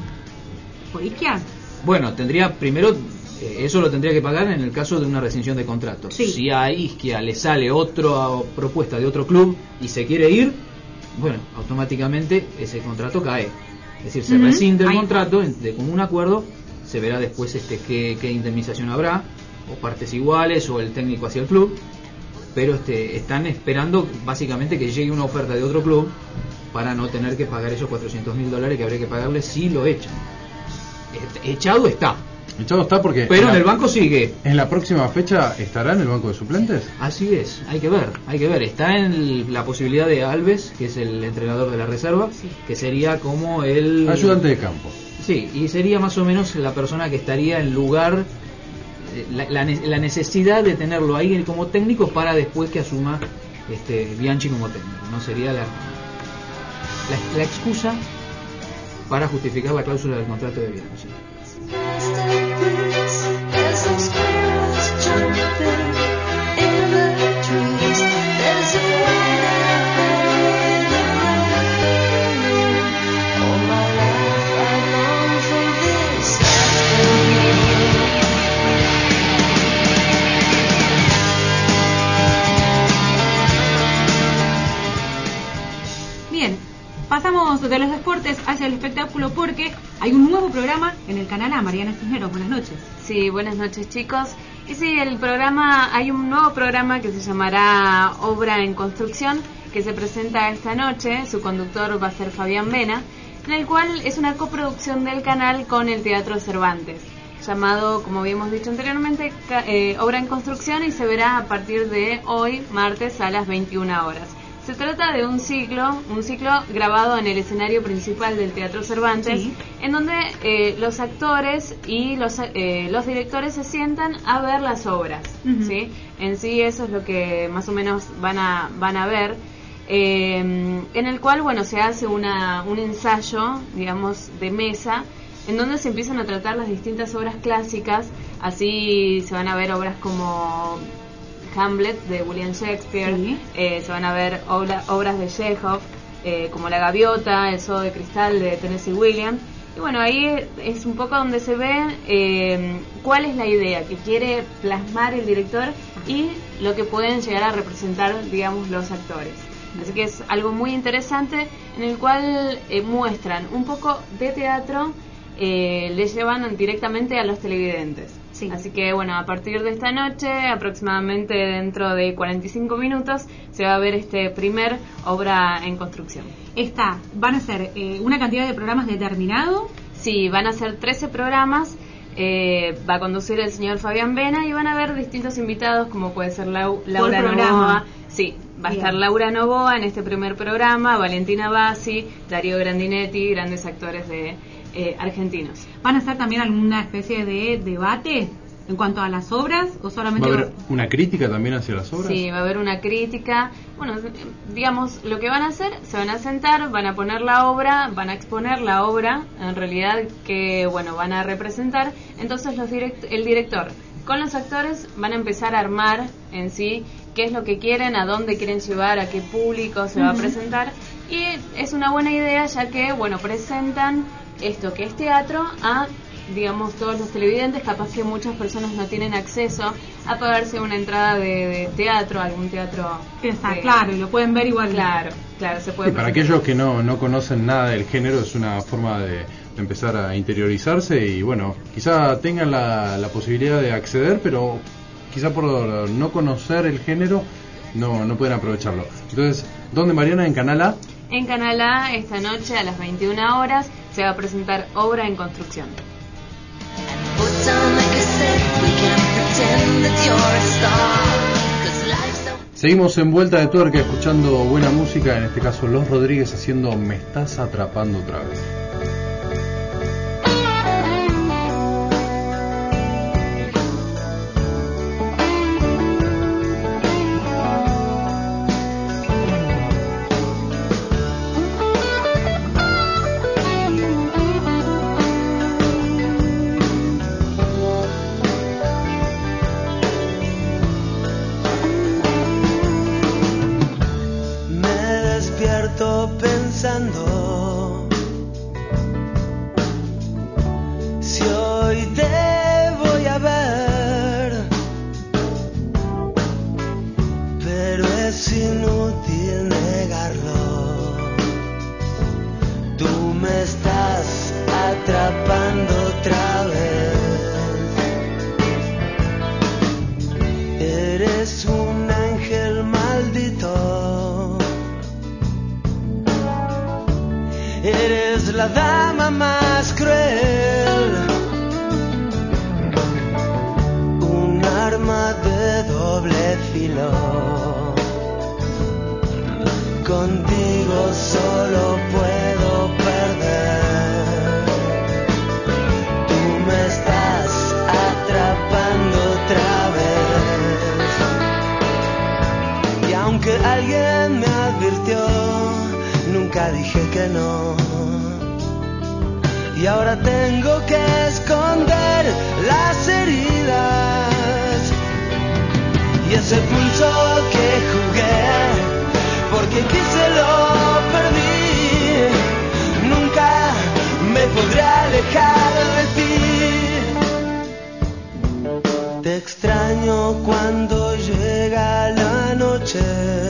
por Isquia? Bueno, tendría primero, eh, eso lo tendría que pagar en el caso de una rescisión de contrato. Sí. Si a Isquia le sale otra propuesta de otro club y se quiere ir, bueno, automáticamente ese contrato cae. Es decir, se uh-huh. rescinde el Ahí contrato de común acuerdo, se verá después este qué, qué indemnización habrá, o partes iguales, o el técnico hacia el club, pero este están esperando básicamente que llegue una oferta de otro club para no tener que pagar esos cuatrocientos mil dólares que habría que pagarle si lo echan. Echado está, Echado está porque... Pero en, la, el banco sigue. ¿En la próxima fecha estará en el banco de suplentes? Así es, hay que ver, hay que ver. Está en el, la posibilidad de Alves, que es el entrenador de la reserva, sí. que sería como el... ayudante de campo. Sí, y sería más o menos la persona que estaría en lugar... La, la, la necesidad de tenerlo ahí como técnico para después que asuma este Bianchi como técnico. No sería la, la, la excusa para justificar la cláusula del contrato de Bianchi. Bien, pasamos de los deportes hacia el espectáculo porque hay un nuevo programa en el canal A. Mariana Cisneros, buenas noches. Sí, buenas noches chicos. Y sí, el programa, hay un nuevo programa que se llamará Obra en Construcción, que se presenta esta noche. Su conductor va a ser Fabián Vena, en el cual es una coproducción del canal con el Teatro Cervantes, llamado, como habíamos dicho anteriormente, eh, Obra en Construcción, y se verá a partir de hoy, martes, a las veintiuna horas. Se trata de un ciclo, un ciclo grabado en el escenario principal del Teatro Cervantes, sí. en donde eh, los actores y los eh, los directores se sientan a ver las obras, uh-huh. ¿sí? En sí eso es lo que más o menos van a van a ver, eh, en el cual, bueno, se hace una un ensayo, digamos, de mesa, en donde se empiezan a tratar las distintas obras clásicas. Así se van a ver obras como Hamlet de William Shakespeare, sí. eh, se van a ver obra, obras de Chekhov, eh, como La Gaviota, El Zoo de Cristal de Tennessee Williams. Y bueno, ahí es un poco donde se ve eh, cuál es la idea que quiere plasmar el director y lo que pueden llegar a representar, digamos, los actores. Así que es algo muy interesante, en el cual eh, muestran un poco de teatro, eh, le llevan directamente a los televidentes. Sí. Así que bueno, a partir de esta noche, aproximadamente dentro de cuarenta y cinco minutos, se va a ver este primer Obra en Construcción. Esta, ¿van a ser eh, una cantidad de programas determinado? Sí, van a ser trece programas, eh, va a conducir el señor Fabián Vena y van a haber distintos invitados, como puede ser Lau, Laura Novoa. Sí, va a Bien. estar Laura Novoa en este primer programa, Valentina Bassi, Darío Grandinetti, grandes actores de eh, argentinos. ¿Van a hacer también alguna especie de debate en cuanto a las obras o solamente va a haber una crítica también hacia las obras? Sí, va a haber una crítica. Bueno, digamos, lo que van a hacer, se van a sentar, van a poner la obra, van a exponer la obra, en realidad, que bueno, van a representar. Entonces los direct- el director con los actores van a empezar a armar en sí qué es lo que quieren, a dónde quieren llevar, a qué público se uh-huh. va a presentar, y es una buena idea, ya que bueno, presentan esto que es teatro a, digamos, todos los televidentes. Capaz que muchas personas no tienen acceso a pagarse una entrada de, de teatro, algún teatro. Está claro, y lo pueden ver igual. Claro, claro, se puede. Y para aquellos que no, no conocen nada del género, es una forma de empezar a interiorizarse y bueno, quizá tengan la, la posibilidad de acceder, pero quizá por no conocer el género no, no pueden aprovecharlo. Entonces, ¿dónde, Mariana? ¿En Canal A? En Canal A, esta noche a las veintiuna horas, se va a presentar Obra en Construcción. Seguimos en Vuelta de Tuerca escuchando buena música, en este caso Los Rodríguez haciendo Me Estás Atrapando Otra Vez. Pensando si hoy te voy a ver, pero es inútil negarlo. Tú me estás atrapando otra vez. Eres un ángel maldito. Eres la dama más cruel arma de doble filo. Contigo solo puedo perder. Tú me estás atrapando otra vez. Y aunque alguien me advirtió, nunca dije que no. Y ahora tengo que esconder las heridas y ese pulso que jugué, porque quise lo perdí. Nunca me podré alejar de ti. Te extraño cuando llega la noche,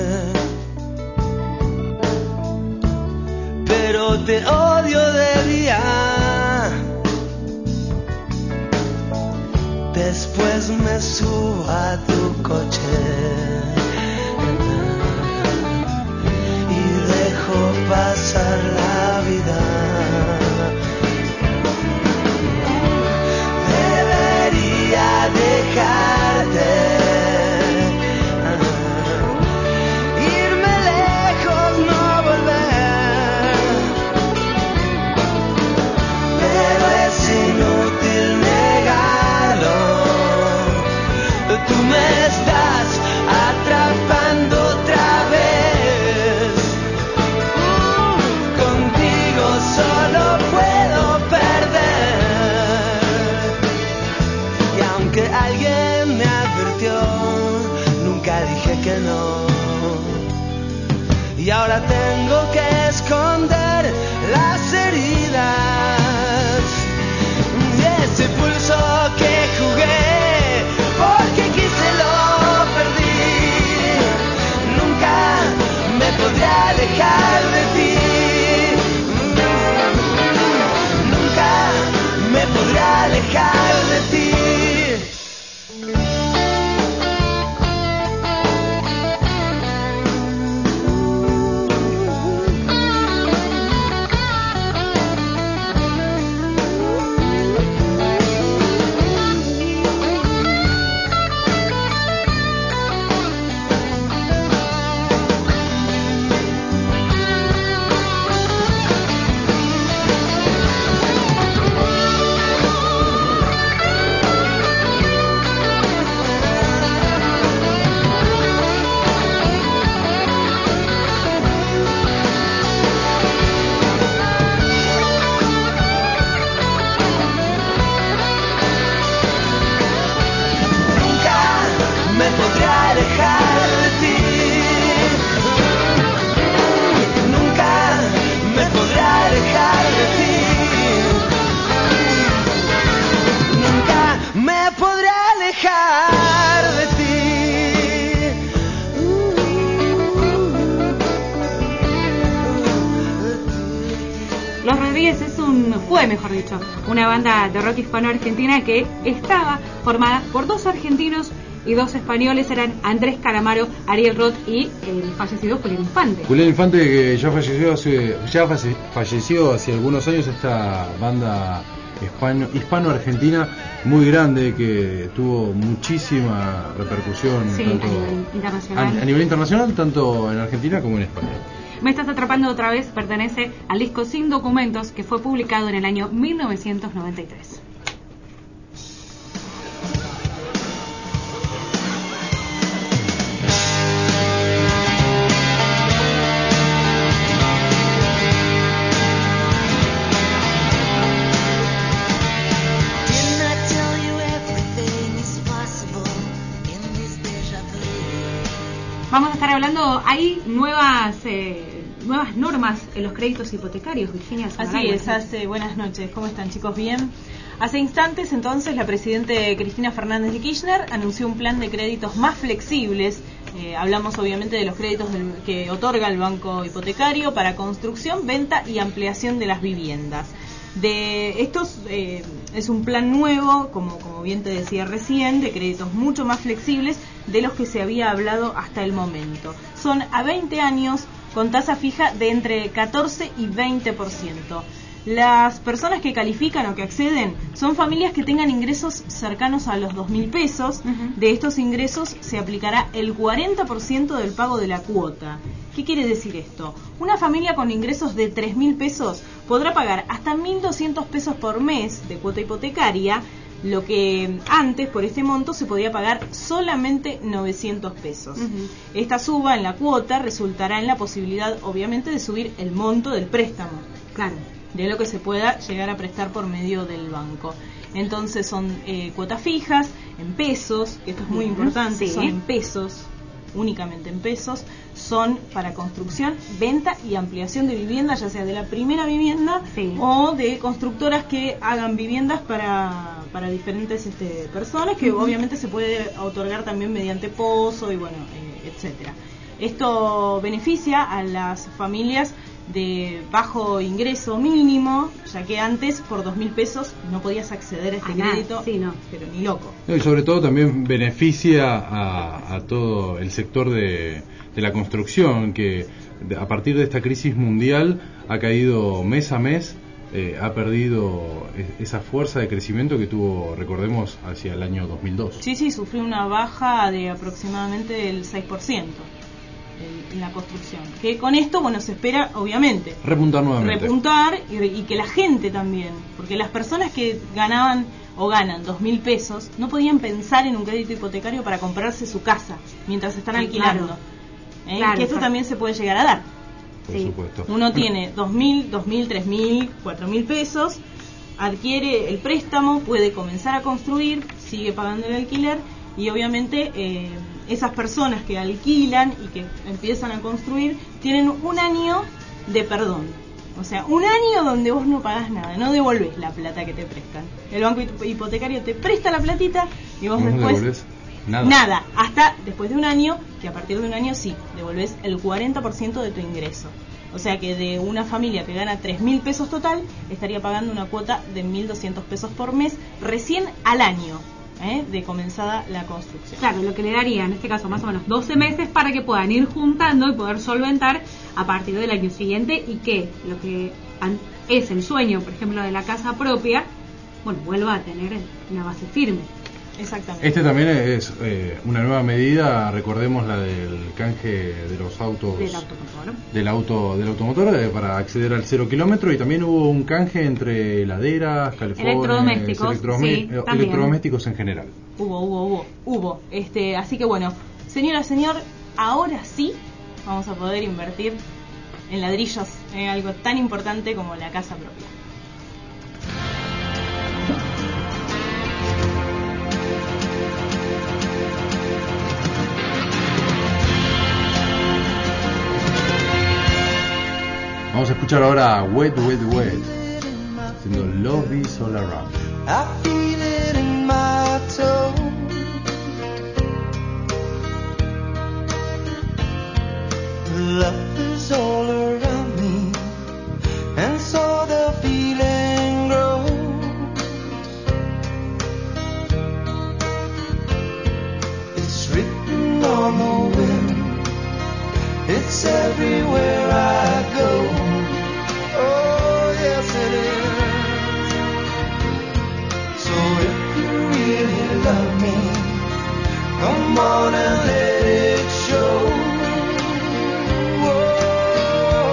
pero te odio de día. Después me subo a tu coche y dejo pasar la vida. Debería dejarte, irme lejos, no volver, pero es inútil negarlo. Tú me estás atrapando otra vez. Uh, contigo solo puedo perder. Y aunque alguien me advirtió, nunca dije que no. Y ahora tengo que esconder las heridas y ese pulso que jugué, porque quise lo perdí. Nunca me podré alejar de ti. Nunca me podré alejar de ti. Fue, mejor dicho, una banda de rock hispano-argentina que estaba formada por dos argentinos y dos españoles. Eran Andrés Calamaro, Ariel Roth y el fallecido Julián Infante. Julián Infante, que ya falleció hace, ya falleció hace algunos años. Esta banda hispano, hispano-argentina muy grande que tuvo muchísima repercusión, sí, tanto a nivel internacional. A, a nivel internacional, tanto en Argentina como en España. Me estás atrapando otra vez pertenece al disco Sin Documentos, que fue publicado en el año mil novecientos noventa y tres. Vamos a estar hablando, hay nuevas eh, nuevas normas en los créditos hipotecarios, Virginia. Así es, hace buenas noches, ¿cómo están chicos? Bien. Hace instantes entonces la presidenta Cristina Fernández de Kirchner anunció un plan de créditos más flexibles. Eh, hablamos obviamente de los créditos del, que otorga el banco hipotecario para construcción, venta y ampliación de las viviendas. De estos eh, es un plan nuevo, como, como bien te decía recién, de créditos mucho más flexibles de los que se había hablado hasta el momento. Son a veinte años con tasa fija de entre catorce y veinte por ciento. Las personas que califican o que acceden son familias que tengan ingresos cercanos a los dos mil pesos. Uh-huh. De estos ingresos se aplicará el cuarenta por ciento del pago de la cuota. ¿Qué quiere decir esto? Una familia con ingresos de tres mil pesos podrá pagar hasta mil doscientos pesos por mes de cuota hipotecaria, lo que antes por este monto se podía pagar solamente novecientos pesos. Uh-huh. Esta suba en la cuota resultará en la posibilidad, obviamente, de subir el monto del préstamo. Claro. De lo que se pueda llegar a prestar por medio del banco. Entonces son eh, cuotas fijas, en pesos, que esto es muy uh-huh. importante, sí. Son en pesos, únicamente en pesos, son para construcción, venta y ampliación de viviendas, ya sea de la primera vivienda sí. o de constructoras que hagan viviendas para, para diferentes este, personas, que uh-huh. obviamente se puede otorgar también mediante pozo y bueno, eh, etcétera. Esto beneficia a las familias de bajo ingreso mínimo, ya que antes por dos mil pesos no podías acceder a este a crédito, nada, sí, no. pero ni loco. Y sobre todo también beneficia a, a todo el sector de, de la construcción, que a partir de esta crisis mundial ha caído mes a mes, eh, ha perdido esa fuerza de crecimiento que tuvo, recordemos, hacia el año dos mil dos. Sí, sí, sufrió una baja de aproximadamente el seis por ciento. En la construcción, que con esto, bueno, se espera obviamente repuntar nuevamente, repuntar y, y que la gente también, porque las personas que ganaban o ganan dos mil pesos no podían pensar en un crédito hipotecario para comprarse su casa mientras están sí, alquilando, claro. ¿Eh? Claro, que esto claro. también se puede llegar a dar. Por sí. supuesto. Uno tiene dos mil, dos mil, tres mil, cuatro mil pesos, adquiere el préstamo, puede comenzar a construir, sigue pagando el alquiler y obviamente eh, esas personas que alquilan y que empiezan a construir tienen un año de perdón. O sea, un año donde vos no pagás nada, no devolvés la plata que te prestan. El banco hipotecario te presta la platita y vos no después... devolvés nada. Nada, hasta después de un año, que a partir de un año sí, devolvés el cuarenta por ciento de tu ingreso. O sea que de una familia que gana tres mil pesos total, estaría pagando una cuota de mil doscientos pesos por mes recién al año. ¿Eh? De comenzada la construcción. Claro, lo que le daría en este caso más o menos doce meses para que puedan ir juntando y poder solventar a partir del año siguiente y que lo que es el sueño, por ejemplo, de la casa propia, bueno, vuelva a tener una base firme. Exactamente. Este también es eh, una nueva medida, recordemos la del canje de los autos del automotor, del auto del automotor eh, para acceder al cero kilómetro, y también hubo un canje entre heladeras, calefones, electrodomésticos, electrodomé- sí, electrodomésticos en general. Hubo, hubo, hubo, hubo. Este, así que bueno, señora, señor, ahora sí vamos a poder invertir en ladrillos, en algo tan importante como la casa propia. Vamos a escuchar ahora Wet, Wet, Wet, haciendo Love Is All Around. I feel it in my toe. Love is all around me, and so the feeling grows. It's written on the wind, it's everywhere I go. Oh, yes it is. So if you really love me, come on and let it show. Whoa.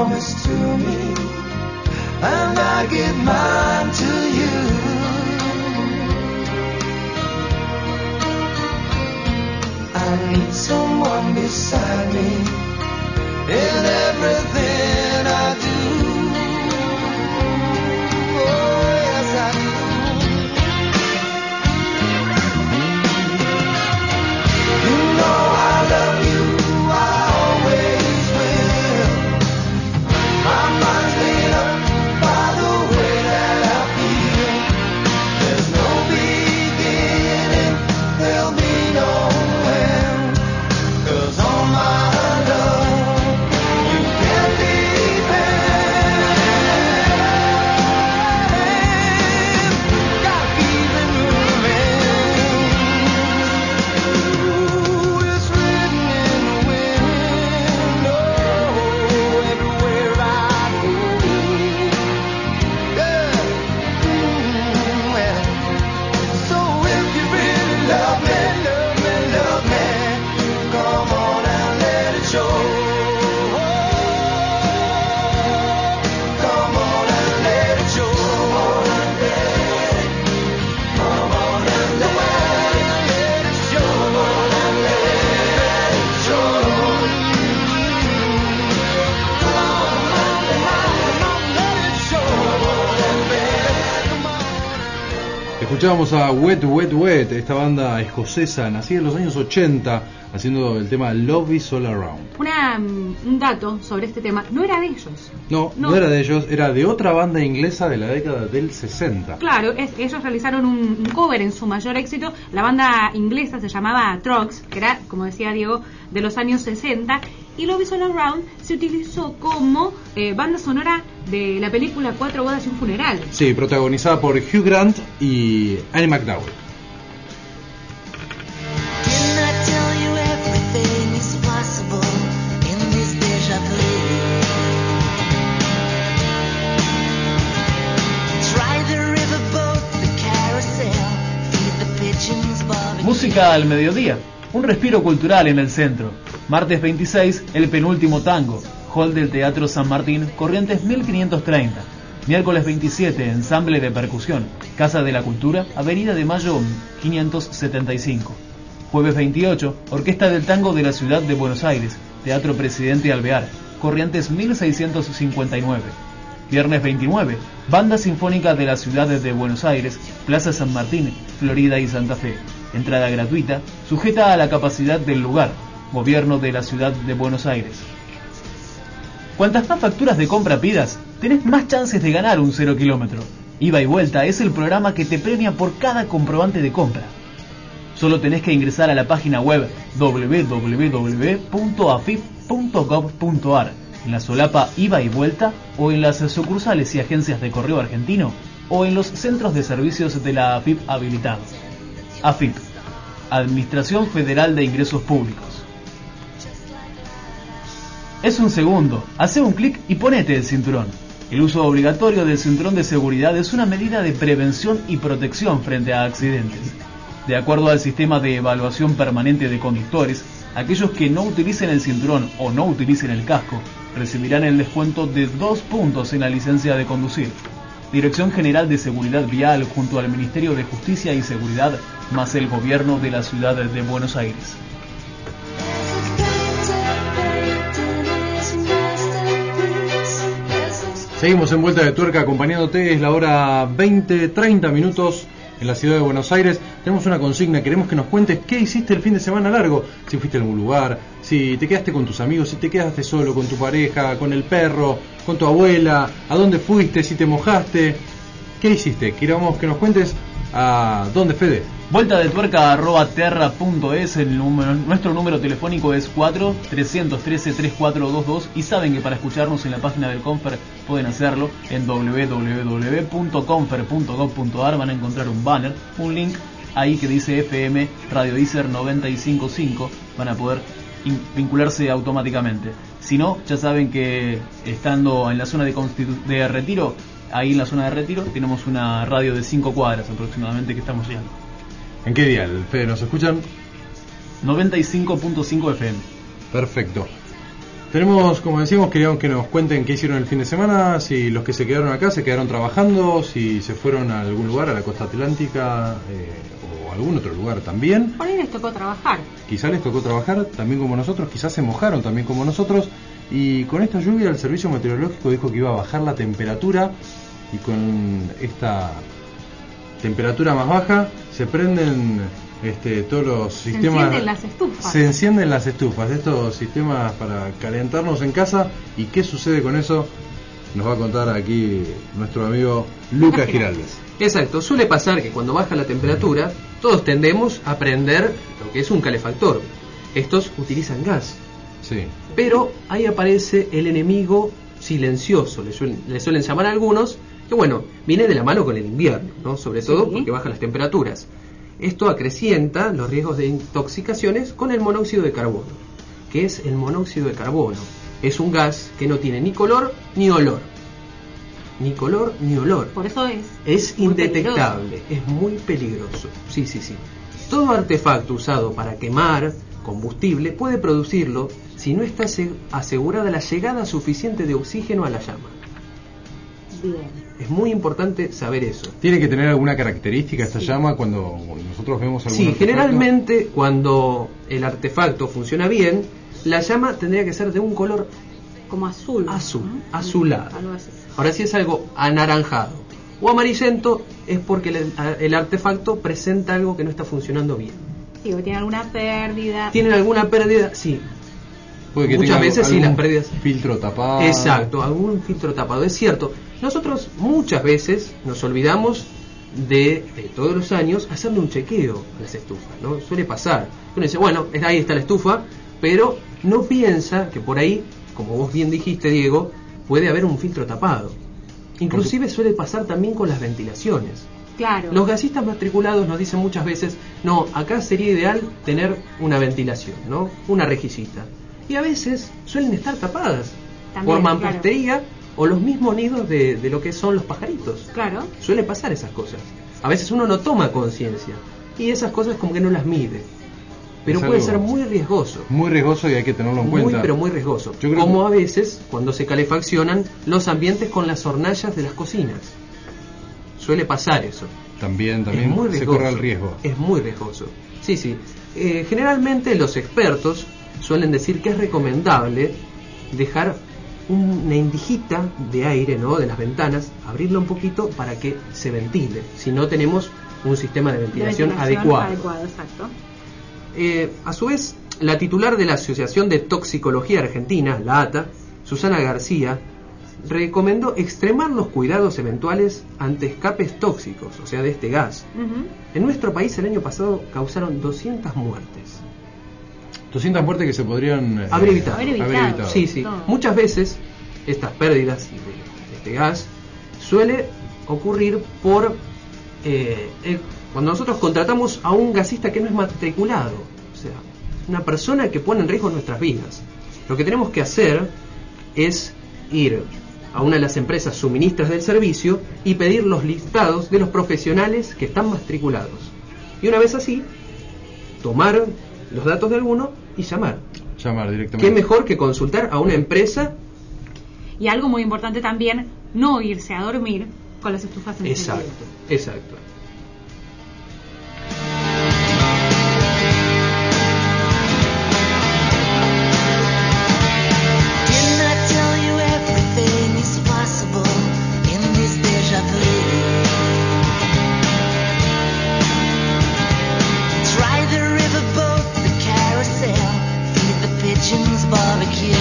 promise to me, and I give mine to you. I need someone beside me in everything I do. Oh, yes, I do. You know I love you, I always will. My mind's made up by the way that I feel. There's no beginning, there'll be no end. 'Cause all my love you can depend. Gotta keep it moving. Ooh, it's written in the wind. Oh, everywhere I go. Yeah. Mm, well. So if you really love me, love me, love me, come on and let it show. Come on and let it show. Come on and let it show. Come on and let it show. Come on and let it show. Escuchábamos a Wet Wet Wet, esta banda escocesa nacida en los años ochenta, haciendo el tema Love Is All Around. Una, mm, un dato sobre este tema, no era de ellos. No, no, No. era de ellos, era de otra banda inglesa de la década del sesenta. Claro, es- ellos realizaron un, un cover en su mayor éxito. La banda inglesa se llamaba Trogs, que era, como decía Diego, de los años sesenta. Y Love Is All Around se utilizó como eh, banda sonora de la película Cuatro bodas y un funeral. Sí, protagonizada por Hugh Grant y Annie McDowell. Didn't I tell you everything is possible in this déjà vu? Try the riverboat, the carousel, feed the pigeons, barbecue. Música al mediodía, un respiro cultural en el centro. Martes veintiséis, el penúltimo tango, hall del Teatro San Martín, Corrientes mil quinientos treinta. Miércoles veintisiete, ensamble de percusión, Casa de la Cultura, Avenida de Mayo quinientos setenta y cinco. Jueves veintiocho, Orquesta del Tango de la Ciudad de Buenos Aires, Teatro Presidente Alvear, Corrientes mil seiscientos cincuenta y nueve. Viernes veintinueve, Banda Sinfónica de la Ciudad de Buenos Aires, Plaza San Martín, Florida y Santa Fe. Entrada gratuita, sujeta a la capacidad del lugar. Gobierno de la Ciudad de Buenos Aires. Cuantas más facturas de compra pidas, tenés más chances de ganar un cero kilómetro. Ida y Vuelta es el programa que te premia por cada comprobante de compra. Solo tenés que ingresar a la página web doble u doble u doble u punto a f i p punto gov punto a r, en la solapa Ida y Vuelta, o en las sucursales y agencias de correo argentino, o en los centros de servicios de la A F I P habilitados. A F I P, Administración Federal de Ingresos Públicos. Es un segundo, hace un clic y ponete el cinturón. El uso obligatorio del cinturón de seguridad es una medida de prevención y protección frente a accidentes. De acuerdo al sistema de evaluación permanente de conductores, aquellos que no utilicen el cinturón o no utilicen el casco recibirán el descuento de dos puntos en la licencia de conducir. Dirección General de Seguridad Vial junto al Ministerio de Justicia y Seguridad, más el Gobierno de la Ciudad de Buenos Aires. Seguimos en Vuelta de Tuerca acompañándote, es la hora veinte, treinta minutos en la ciudad de Buenos Aires. Tenemos una consigna, queremos que nos cuentes qué hiciste el fin de semana largo, si fuiste a algún lugar, si te quedaste con tus amigos, si te quedaste solo, con tu pareja, con el perro, con tu abuela, a dónde fuiste, si te mojaste, qué hiciste. Queremos que nos cuentes a dónde, Fede. Vuelta de tuerca arroba terra punto es, el número, nuestro número telefónico es cuatro tres uno tres, tres cuatro dos dos y saben que para escucharnos en la página del Confer pueden hacerlo en doble u doble u doble u punto confer punto gov punto a r. Van a encontrar un banner, un link ahí que dice F M Radio Iser noventa y cinco punto cinco, van a poder in- vincularse automáticamente. Si no, ya saben que estando en la zona de, Constitu- de Retiro, ahí en la zona de Retiro tenemos una radio de cinco cuadras aproximadamente que estamos llegando. ¿En qué dial, Fede? ¿Nos escuchan? noventa y cinco punto cinco F M. Perfecto. Tenemos, como decíamos, queríamos que nos cuenten qué hicieron el fin de semana, si los que se quedaron acá se quedaron trabajando, si se fueron a algún lugar, a la costa atlántica eh, o a algún otro lugar también. Por ahí les tocó trabajar. Quizás les tocó trabajar también como nosotros, quizás se mojaron también como nosotros. Y con esta lluvia el servicio meteorológico dijo que iba a bajar la temperatura, y con esta temperatura más baja se prenden este, todos los sistemas. Se encienden las estufas. Se encienden las estufas, estos sistemas para calentarnos en casa. ¿Y qué sucede con eso? Nos va a contar aquí nuestro amigo Lucas Giraldes. Exacto, suele pasar que cuando baja la temperatura todos tendemos a prender lo que es un calefactor. Estos utilizan gas. Sí. Pero ahí aparece el enemigo silencioso, le suelen, le suelen llamar a algunos, que bueno, viene de la mano con el invierno, ¿no? Sobre todo sí. porque bajan las temperaturas. Esto acrecienta los riesgos de intoxicaciones con el monóxido de carbono. ¿Qué es el monóxido de carbono? Es un gas que no tiene ni color ni olor. Ni color ni olor. Por eso es. Es indetectable, es muy peligroso. Sí, sí, sí. Todo artefacto usado para quemar combustible puede producirlo si no está asegurada la llegada suficiente de oxígeno a la llama. Bien. Es muy importante saber eso. ¿Tiene que tener alguna característica esta llama cuando nosotros vemos algún Sí, artefacto? generalmente cuando el artefacto funciona bien, la llama tendría que ser de un color como azul. Azul, ¿no? azulado. Algo así. Ahora, si es algo anaranjado o amarillento, es porque el, el artefacto presenta algo que no está funcionando bien. Sí, o tiene alguna pérdida. ¿Tienen alguna pérdida? Sí. Puede que Muchas tenga veces sí, las pérdidas. Filtro tapado. Exacto, algún filtro tapado. Es cierto. Nosotros muchas veces nos olvidamos de, de todos los años hacerle un chequeo a las estufas, ¿no? Suele pasar. Uno dice, bueno, ahí está la estufa, pero no piensa que por ahí, como vos bien dijiste, Diego, puede haber un filtro tapado. Inclusive suele pasar también con las ventilaciones. Claro. Los gasistas matriculados nos dicen muchas veces, no, acá sería ideal tener una ventilación, ¿no? Una rejillita. Y a veces suelen estar tapadas También, por mampostería, claro. o los mismos nidos de, de lo que son los pajaritos. Claro. Suele pasar esas cosas. A veces uno no toma conciencia y esas cosas como que no las mide. Pero Es puede algo ser muy riesgoso. Muy riesgoso y hay que tenerlo en Muy, cuenta. pero muy riesgoso. Yo creo Como que- a veces cuando se calefaccionan los ambientes con las hornallas de las cocinas. Suele pasar eso. También, también Es muy se riesgoso. corre el riesgo. Es muy riesgoso. Sí, sí. Eh, generalmente los expertos suelen decir que es recomendable dejar una indijita de aire, ¿no?, de las ventanas, abrirla un poquito para que se ventile. Si no tenemos un sistema de De ventilación, ventilación adecuado. adecuado, exacto. Eh, a su vez, la titular de la Asociación de Toxicología Argentina, la A T A, Susana García, recomendó extremar los cuidados eventuales ante escapes tóxicos, o sea, de este gas. Ujú. En nuestro país el año pasado causaron doscientas muertes. doscientas muertes que se podrían eh, Haber evitado. haber evitado. Sí, sí. No. Muchas veces estas pérdidas de, de este gas suele ocurrir por eh, eh, cuando nosotros contratamos a un gasista que no es matriculado, o sea, una persona que pone en riesgo nuestras vidas. Lo que tenemos que hacer es ir a una de las empresas suministras del servicio y pedir los listados de los profesionales que están matriculados. Y una vez así, tomar los datos de alguno y llamar. Llamar directamente. ¿Qué mejor que consultar a una empresa? Y algo muy importante también, no irse a dormir con las estufas encendidas. Exacto, exacto. Didn't I tell you everything is possible in this déjà vu? Try the riverboat, the carousel, feed the pigeons barbecue.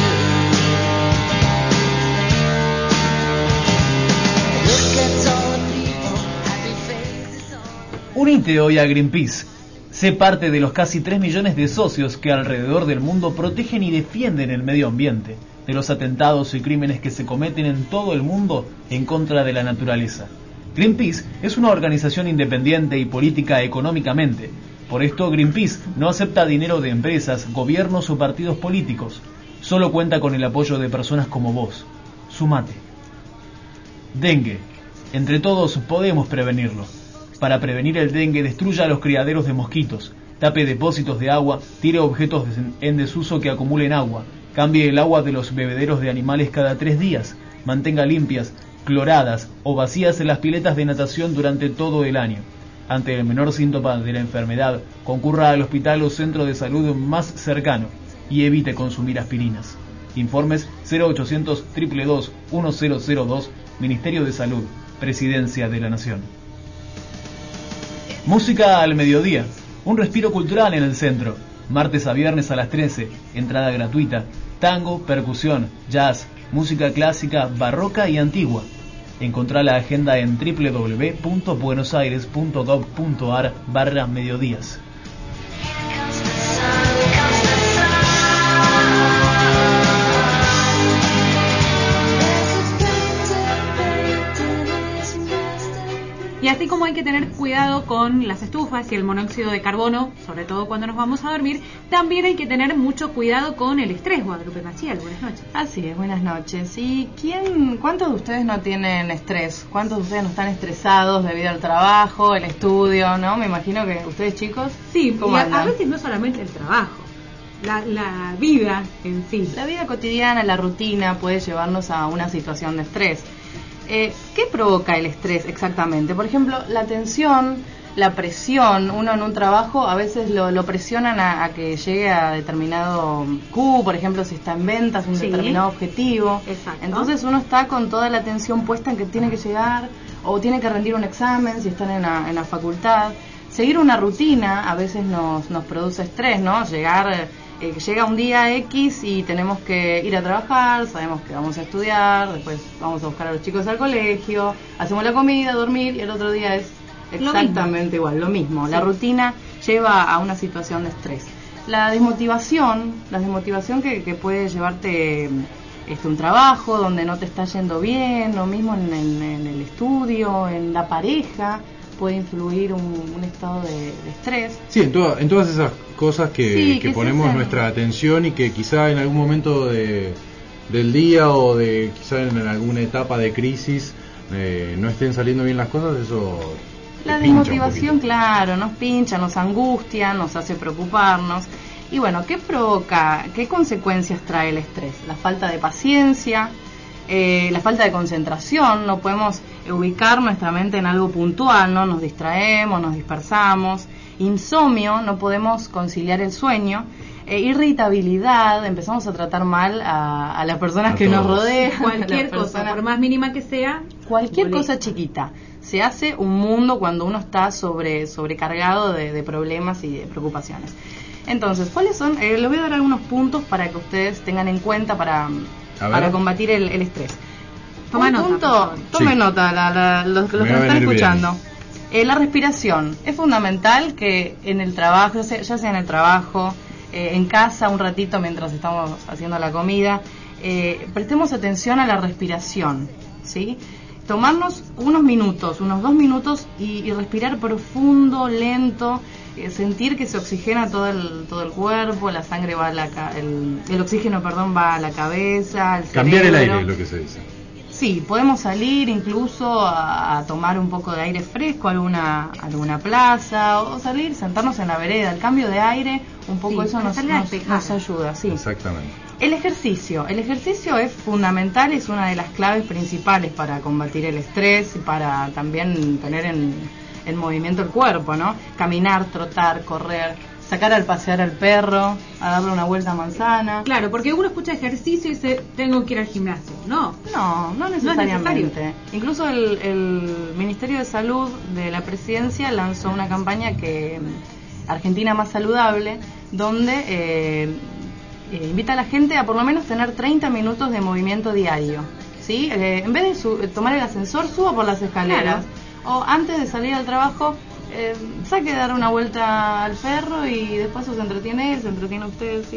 Look at all the people, happy faces on. Unite hoy a Greenpeace. Sé parte de los casi tres millones de socios que alrededor del mundo protegen y defienden el medio ambiente, de los atentados y crímenes que se cometen en todo el mundo en contra de la naturaleza. Greenpeace es una organización independiente y política económicamente. Por esto, Greenpeace no acepta dinero de empresas, gobiernos o partidos políticos. Solo cuenta con el apoyo de personas como vos. Sumate. Dengue. Entre todos podemos prevenirlo. Para prevenir el dengue, destruya los criaderos de mosquitos, tape depósitos de agua, tire objetos en desuso que acumulen agua, Cambie el agua de los bebederos de animales cada tres días. Mantenga limpias, cloradas o vacías en las piletas de natación durante todo el año. Ante el menor síntoma de la enfermedad, concurra al hospital o centro de salud más cercano y evite consumir aspirinas. Informes cero ochocientos, dos dos dos, uno cero cero dos, Ministerio de Salud, Presidencia de la Nación. Música al mediodía, un respiro cultural en el centro. Martes a viernes a las trece, entrada gratuita. Tango, percusión, jazz, música clásica, barroca y antigua. Encontrá la agenda en doble u doble u doble u punto buenosaires punto gov punto ar barra mediodías. Y así como hay que tener cuidado con las estufas y el monóxido de carbono, sobre todo cuando nos vamos a dormir, también hay que tener mucho cuidado con el estrés. Guadalupe Maciel, buenas noches. Así es, buenas noches. ¿Y quién, cuántos de ustedes no tienen estrés? ¿Cuántos de ustedes no están estresados debido al trabajo, el estudio, no? Me imagino que ustedes, chicos, sí, ¿cómo y a, andan? a veces no solamente el trabajo, la, la vida en sí. La vida cotidiana, la rutina puede llevarnos a una situación de estrés. Eh, ¿Qué provoca el estrés exactamente? Por ejemplo, la tensión, la presión. Uno en un trabajo a veces lo, lo presionan a, a que llegue a determinado Q, por ejemplo, si está en ventas, un Sí. determinado objetivo. Exacto. Entonces uno está con toda la atención puesta en que tiene que llegar o tiene que rendir un examen si están en la, en la facultad. Seguir una rutina a veces nos, nos produce estrés, ¿no? Llegar... Eh, llega un día X y tenemos que ir a trabajar, sabemos que vamos a estudiar, después vamos a buscar a los chicos al colegio, hacemos la comida, dormir y el otro día es exactamente igual, lo mismo. Sí. La rutina lleva a una situación de estrés. La desmotivación, la desmotivación que, que puede llevarte este, un trabajo donde no te está yendo bien, lo mismo en, en, en el estudio, en la pareja, puede influir un, un estado de, de estrés. Sí, en, toda, en todas esas cosas que, Sí, que que ponemos se- nuestra atención y que quizá en algún momento de, del día o de quizá en alguna etapa de crisis eh, no estén saliendo bien las cosas, eso La te pincha un desmotivación, claro, nos pincha, nos angustia, nos hace preocuparnos. Y bueno, ¿qué provoca, qué consecuencias trae el estrés? La falta de paciencia, eh, la falta de concentración, no podemos ubicar nuestra mente en algo puntual, ¿no? Nos distraemos, nos dispersamos. Insomnio, no podemos conciliar el sueño. Eh, irritabilidad, empezamos a tratar mal a, a las personas A que nos todos. rodean. Cualquier a las cosa, personas- por más mínima que sea, Cualquier molesta. cosa chiquita. Se hace un mundo cuando uno está sobre sobrecargado de, de problemas y de preocupaciones. Entonces, ¿cuáles son? Eh, les voy a dar algunos puntos para que ustedes tengan en cuenta para, ver. para combatir el, el estrés. Toma Un nota, punto, por favor. tome Sí. nota, la- la- los, los Me que va nos a están venir bien. escuchando. Eh, la respiración. Es fundamental que en el trabajo, ya sea, ya sea en el trabajo, eh, en casa, un ratito mientras estamos haciendo la comida, eh, prestemos atención a la respiración, ¿sí? Tomarnos unos minutos, unos dos minutos y, y respirar profundo, lento, eh, sentir que se oxigena todo el todo el cuerpo, la sangre va a la ca- el, el oxígeno, perdón, va a la cabeza, al Cambiar el cerebro. aire es lo que se dice. Sí, podemos salir incluso a, a tomar un poco de aire fresco a alguna, alguna plaza o salir, sentarnos en la vereda. El cambio de aire, un poco Sí, eso para nos, salir a nos, despejar. nos ayuda, sí. Exactamente. El ejercicio. El ejercicio es fundamental, es una de las claves principales para combatir el estrés y para también tener en, en movimiento el cuerpo, ¿no? Caminar, trotar, correr, sacar al pasear al perro, a darle una vuelta a manzana. Claro, porque uno escucha ejercicio y dice, tengo que ir al gimnasio. No, No, no No es necesariamente. necesario. Incluso el, el Ministerio de Salud de la Presidencia lanzó una campaña que mm, Argentina Más Saludable, donde eh, eh, invita a la gente a por lo menos tener treinta minutos de movimiento diario. ¿Sí? Eh, en vez de su- tomar el ascensor, suba por las escaleras. O antes de salir al trabajo, eh, saque de dar una vuelta al perro y después se entretiene él, se entretiene usted, ¿sí?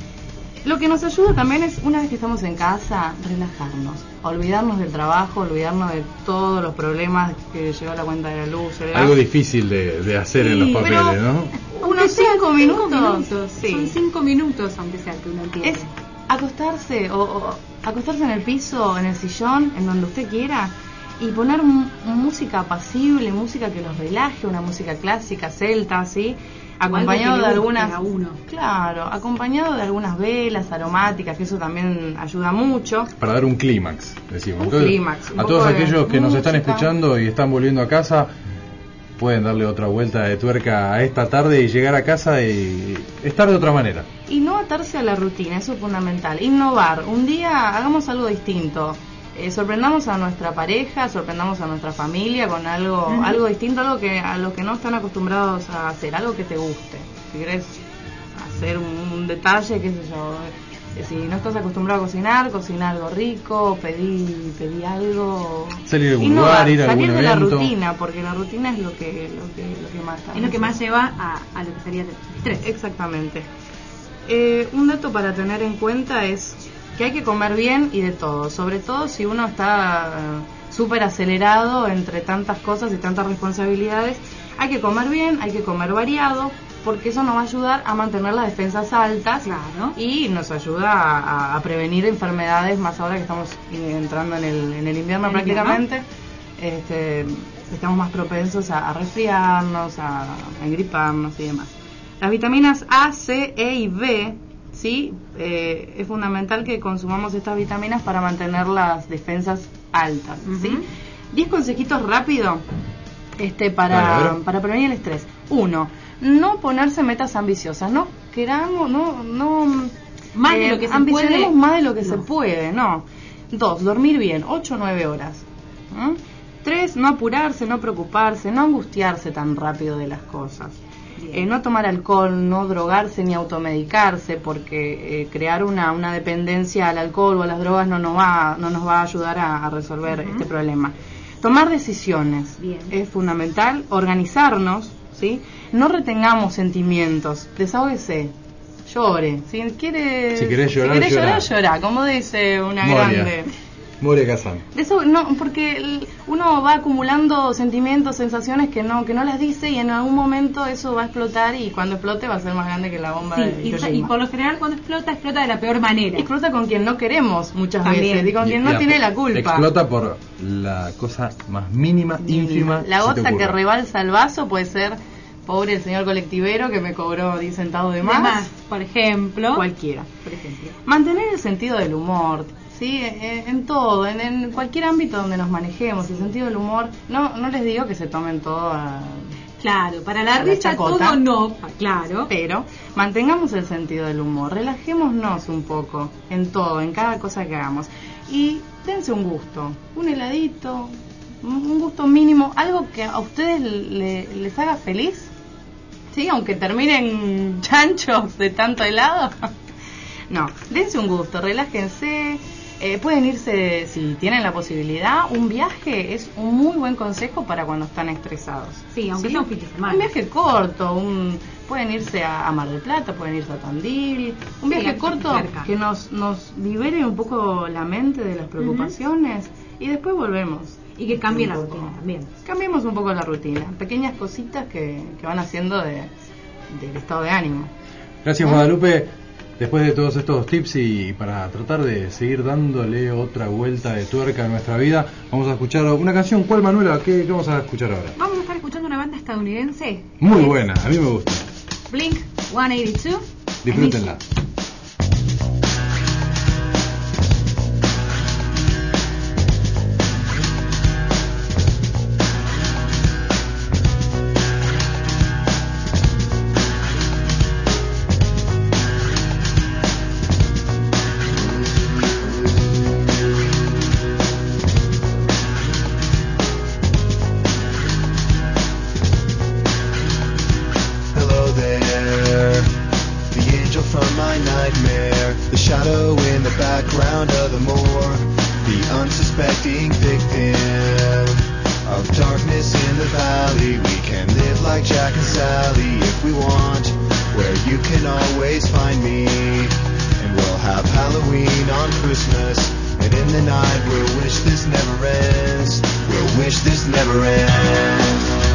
Lo que nos ayuda también es, una vez que estamos en casa, relajarnos, olvidarnos del trabajo, olvidarnos de todos los problemas que llegó la cuenta de la luz, el gas. Algo difícil de, de hacer en los Sí, papeles, pero- ¿no? Unos sean cinco minutos, minutos, sí. Son cinco minutos, aunque sea que uno entienda. Es acostarse o, o acostarse en el piso, en el sillón, en donde usted quiera y poner m- música apacible, música que los relaje, una música clásica, celta, ¿sí? acompañado de algunas, a uno. claro, acompañado de algunas velas aromáticas, que eso también ayuda mucho. Para dar un clímax, decimos. Un Entonces, clímax, un a poco todos de aquellos que nos están música. escuchando y están volviendo a casa, pueden darle otra vuelta de tuerca a esta tarde y llegar a casa y estar de otra manera. Y no atarse a la rutina, eso es fundamental. Innovar, un día hagamos algo distinto. Eh, sorprendamos a nuestra pareja, sorprendamos a nuestra familia con algo Ujú. algo distinto, algo que a lo que no están acostumbrados a hacer, algo que te guste. Si querés hacer un, un detalle, qué sé yo, eh, si no estás acostumbrado a cocinar, cocina algo rico, pedí, pedí algo. Salir a algún Innovar, lugar, ir a salir algún de la evento. rutina, porque la rutina es lo que lo que, lo que mata. Es lo que más lleva a, a lo que sería el estrés. Exactamente. Eh, un dato para tener en cuenta es que hay que comer bien y de todo, sobre todo si uno está eh, súper acelerado entre tantas cosas y tantas responsabilidades. Hay que comer bien, hay que comer variado, porque eso nos va a ayudar a mantener las defensas altas, claro, y nos ayuda a, a prevenir enfermedades, más ahora que estamos entrando en el, en el invierno ¿El prácticamente. Este, estamos más propensos a, a resfriarnos, a, a engriparnos y demás. Las vitaminas A, C, E y B, ¿sí? Eh, es fundamental que consumamos estas vitaminas para mantener las defensas altas, ¿sí? diez consejitos rápido este, para, Dale, a ver. para prevenir el estrés. Uno, no ponerse metas ambiciosas, no queramos, no, no Más de lo que se ambicionemos puede. más de lo que No. se puede, no. Dos, dormir bien, ocho o nueve horas. ¿Mm? Tres, no apurarse, no preocuparse, no angustiarse tan rápido de las cosas. Eh, no tomar alcohol, no drogarse ni automedicarse, porque eh, crear una, una dependencia al alcohol o a las drogas no nos va, no nos va a ayudar a, a resolver Ujú. este problema. Tomar decisiones Bien. es fundamental, organizarnos, ¿sí? No retengamos sentimientos, desahógese, llore. Si quiere, Si querés llorar, si querés llorar, llorá. llorá, como dice una Moria. grande. Moria Kazan. De eso no, porque el- uno va acumulando sentimientos, sensaciones que no que no las dice, y en algún momento eso va a explotar, y cuando explote va a ser más grande que la bomba Sí, de y, Hiroshima. y por lo general cuando explota, explota de la peor manera. Explota con quien no queremos muchas También. veces, y con quien no Y- y tiene ap- la culpa. Explota por la cosa más mínima, ínfima. La se te gota que ocurra. rebalsa el vaso puede ser, pobre el señor colectivero que me cobró diez centavos de De más. más, por ejemplo. Cualquiera. Por ejemplo. Mantener el sentido del humor, ¿sí? En, en todo, en, en cualquier ámbito donde nos manejemos, el sentido del humor. No no les digo que se tomen todo a... Claro, para la a risa chacota, todo no, claro. pero mantengamos el sentido del humor, relajémonos un poco en todo, en cada cosa que hagamos, y dense un gusto, un heladito, un un gusto mínimo, algo que a ustedes le- les haga feliz, sí, aunque terminen chanchos de tanto helado. No, dense un gusto, relájense. Eh, pueden irse, si tienen la posibilidad, un viaje es un muy buen consejo para cuando están estresados. Sí, aunque sea un fin de semana. Un viaje corto, un, pueden irse a, a Mar del Plata, pueden irse a Tandil, un Sí, viaje aquí corto cerca. que nos, nos libere un poco la mente de las preocupaciones, y después volvemos. Y que cambie Un la poco. rutina también. Cambiemos un poco la rutina, pequeñas cositas que, que van haciendo de, del estado de ánimo. Gracias, Guadalupe. Después de todos estos tips y para tratar de seguir dándole otra vuelta de tuerca a nuestra vida, vamos a escuchar una canción. ¿Cuál, Manuela? ¿Qué, qué vamos a escuchar ahora? Vamos a estar escuchando una banda estadounidense. Muy Es buena, a mí me gusta. Blink ciento ochenta y dos. Disfrútenla. Hello there, the angel from my nightmare, the shadow in the background of the moor, the unsuspecting victim of darkness in the valley. We can live like Jack and Sally if we want, where you can always find me, and we'll have Halloween on Christmas, and in the night we'll wish this never ends, we'll wish this never ends.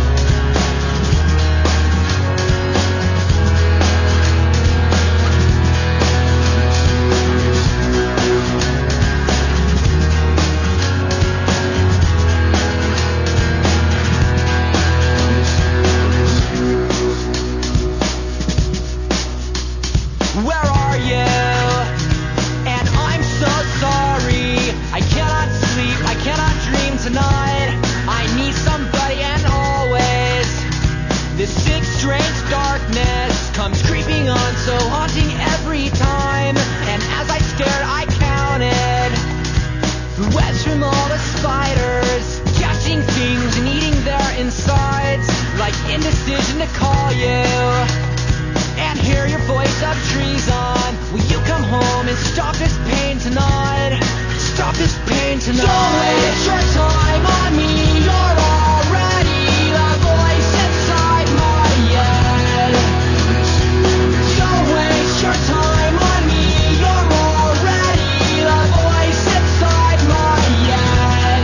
train tonight. Don't waste your time on me, you're already the voice inside my head. Don't waste your time on me, you're already the voice inside my head.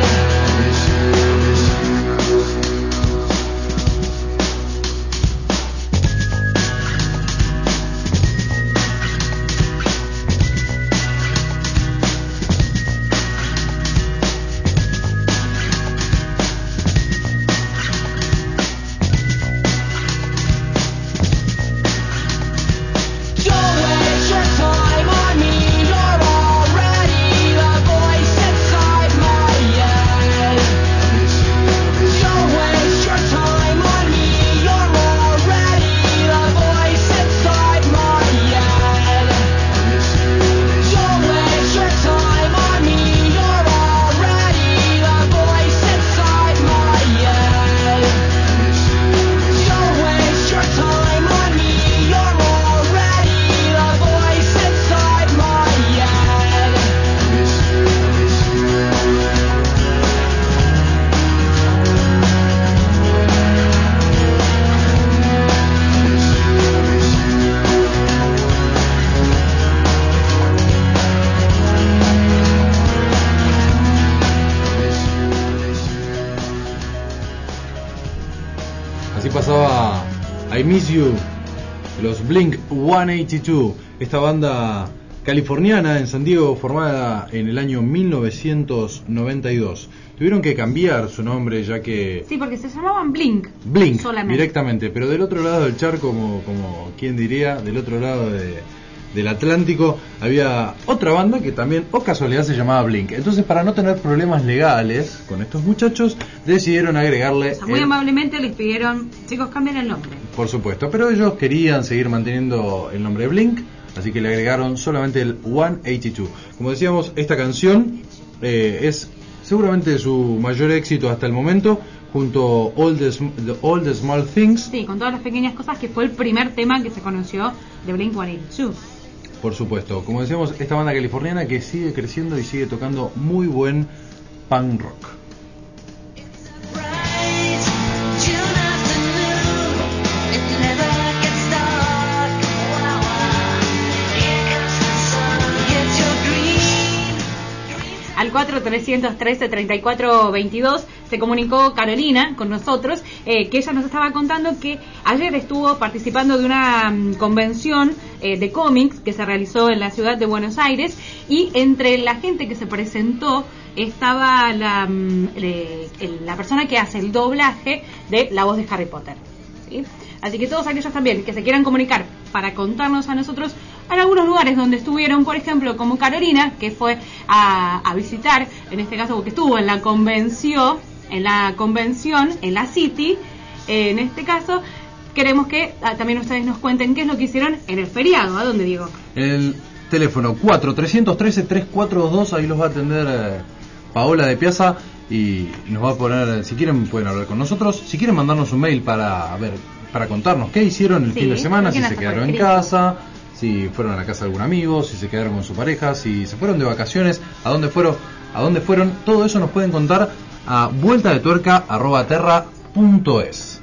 Don't waste your time on me, you're already the voice inside my head. Don't waste your time on me, you're already the voice inside my head. Don't waste your time on me, you're already the voice inside my head. Don't waste your time on me, you're already the voice inside my head. Así pasaba I Miss You, los Blink ciento ochenta y dos, esta banda californiana en San Diego formada en el año mil novecientos noventa y dos. Tuvieron que cambiar su nombre ya que Sí, porque se llamaban Blink. Blink solamente. directamente, pero del otro lado del charco, como, como quien diría, del otro lado de, del Atlántico, había otra banda que también, o casualidad, se llamaba Blink. Entonces, para no tener problemas legales con estos muchachos, decidieron agregarle, O sea, muy el- amablemente les pidieron, chicos, cambien el nombre. por supuesto, pero ellos querían seguir manteniendo el nombre Blink, así que le agregaron solamente el ciento ochenta y dos. Como decíamos, esta canción eh, es seguramente su mayor éxito hasta el momento, junto a All the, Sm- the- All the Small Things. Sí, con todas las pequeñas cosas, que fue el primer tema que se conoció de Blink ciento ochenta y dos. Por supuesto, como decíamos, esta banda californiana que sigue creciendo y sigue tocando muy buen punk rock. Al cuatro trescientos trece treinta y cuatro veintidós se comunicó Carolina con nosotros, eh, que ella nos estaba contando que ayer estuvo participando de una mm, convención eh, de cómics que se realizó en la ciudad de Buenos Aires, y entre la gente que se presentó estaba la, mm, le- el- la persona que hace el doblaje de la voz de Harry Potter, ¿sí? Así que todos aquellos también que se quieran comunicar para contarnos a nosotros en algunos lugares donde estuvieron, por ejemplo, como Carolina, que fue a, a visitar, en este caso porque estuvo en la convención, en la convención, en la City, eh, en este caso, queremos que ah, también ustedes nos cuenten qué es lo que hicieron en el feriado. ¿A dónde, Diego? El teléfono cuatro trescientos trece treinta y cuatro veintidós, ahí los va a atender eh, Paola de Piazza y nos va a poner, si quieren pueden hablar con nosotros, si quieren mandarnos un mail para a ver, para contarnos qué hicieron el Sí, fin de semana, lo si quieren se hacer quedaron por en escrito. casa, si fueron a la casa de algún amigo, si se quedaron con su pareja, si se fueron de vacaciones, a dónde fueron, a dónde fueron, todo eso nos pueden contar a vuelta de tuerca arroba terra punto es.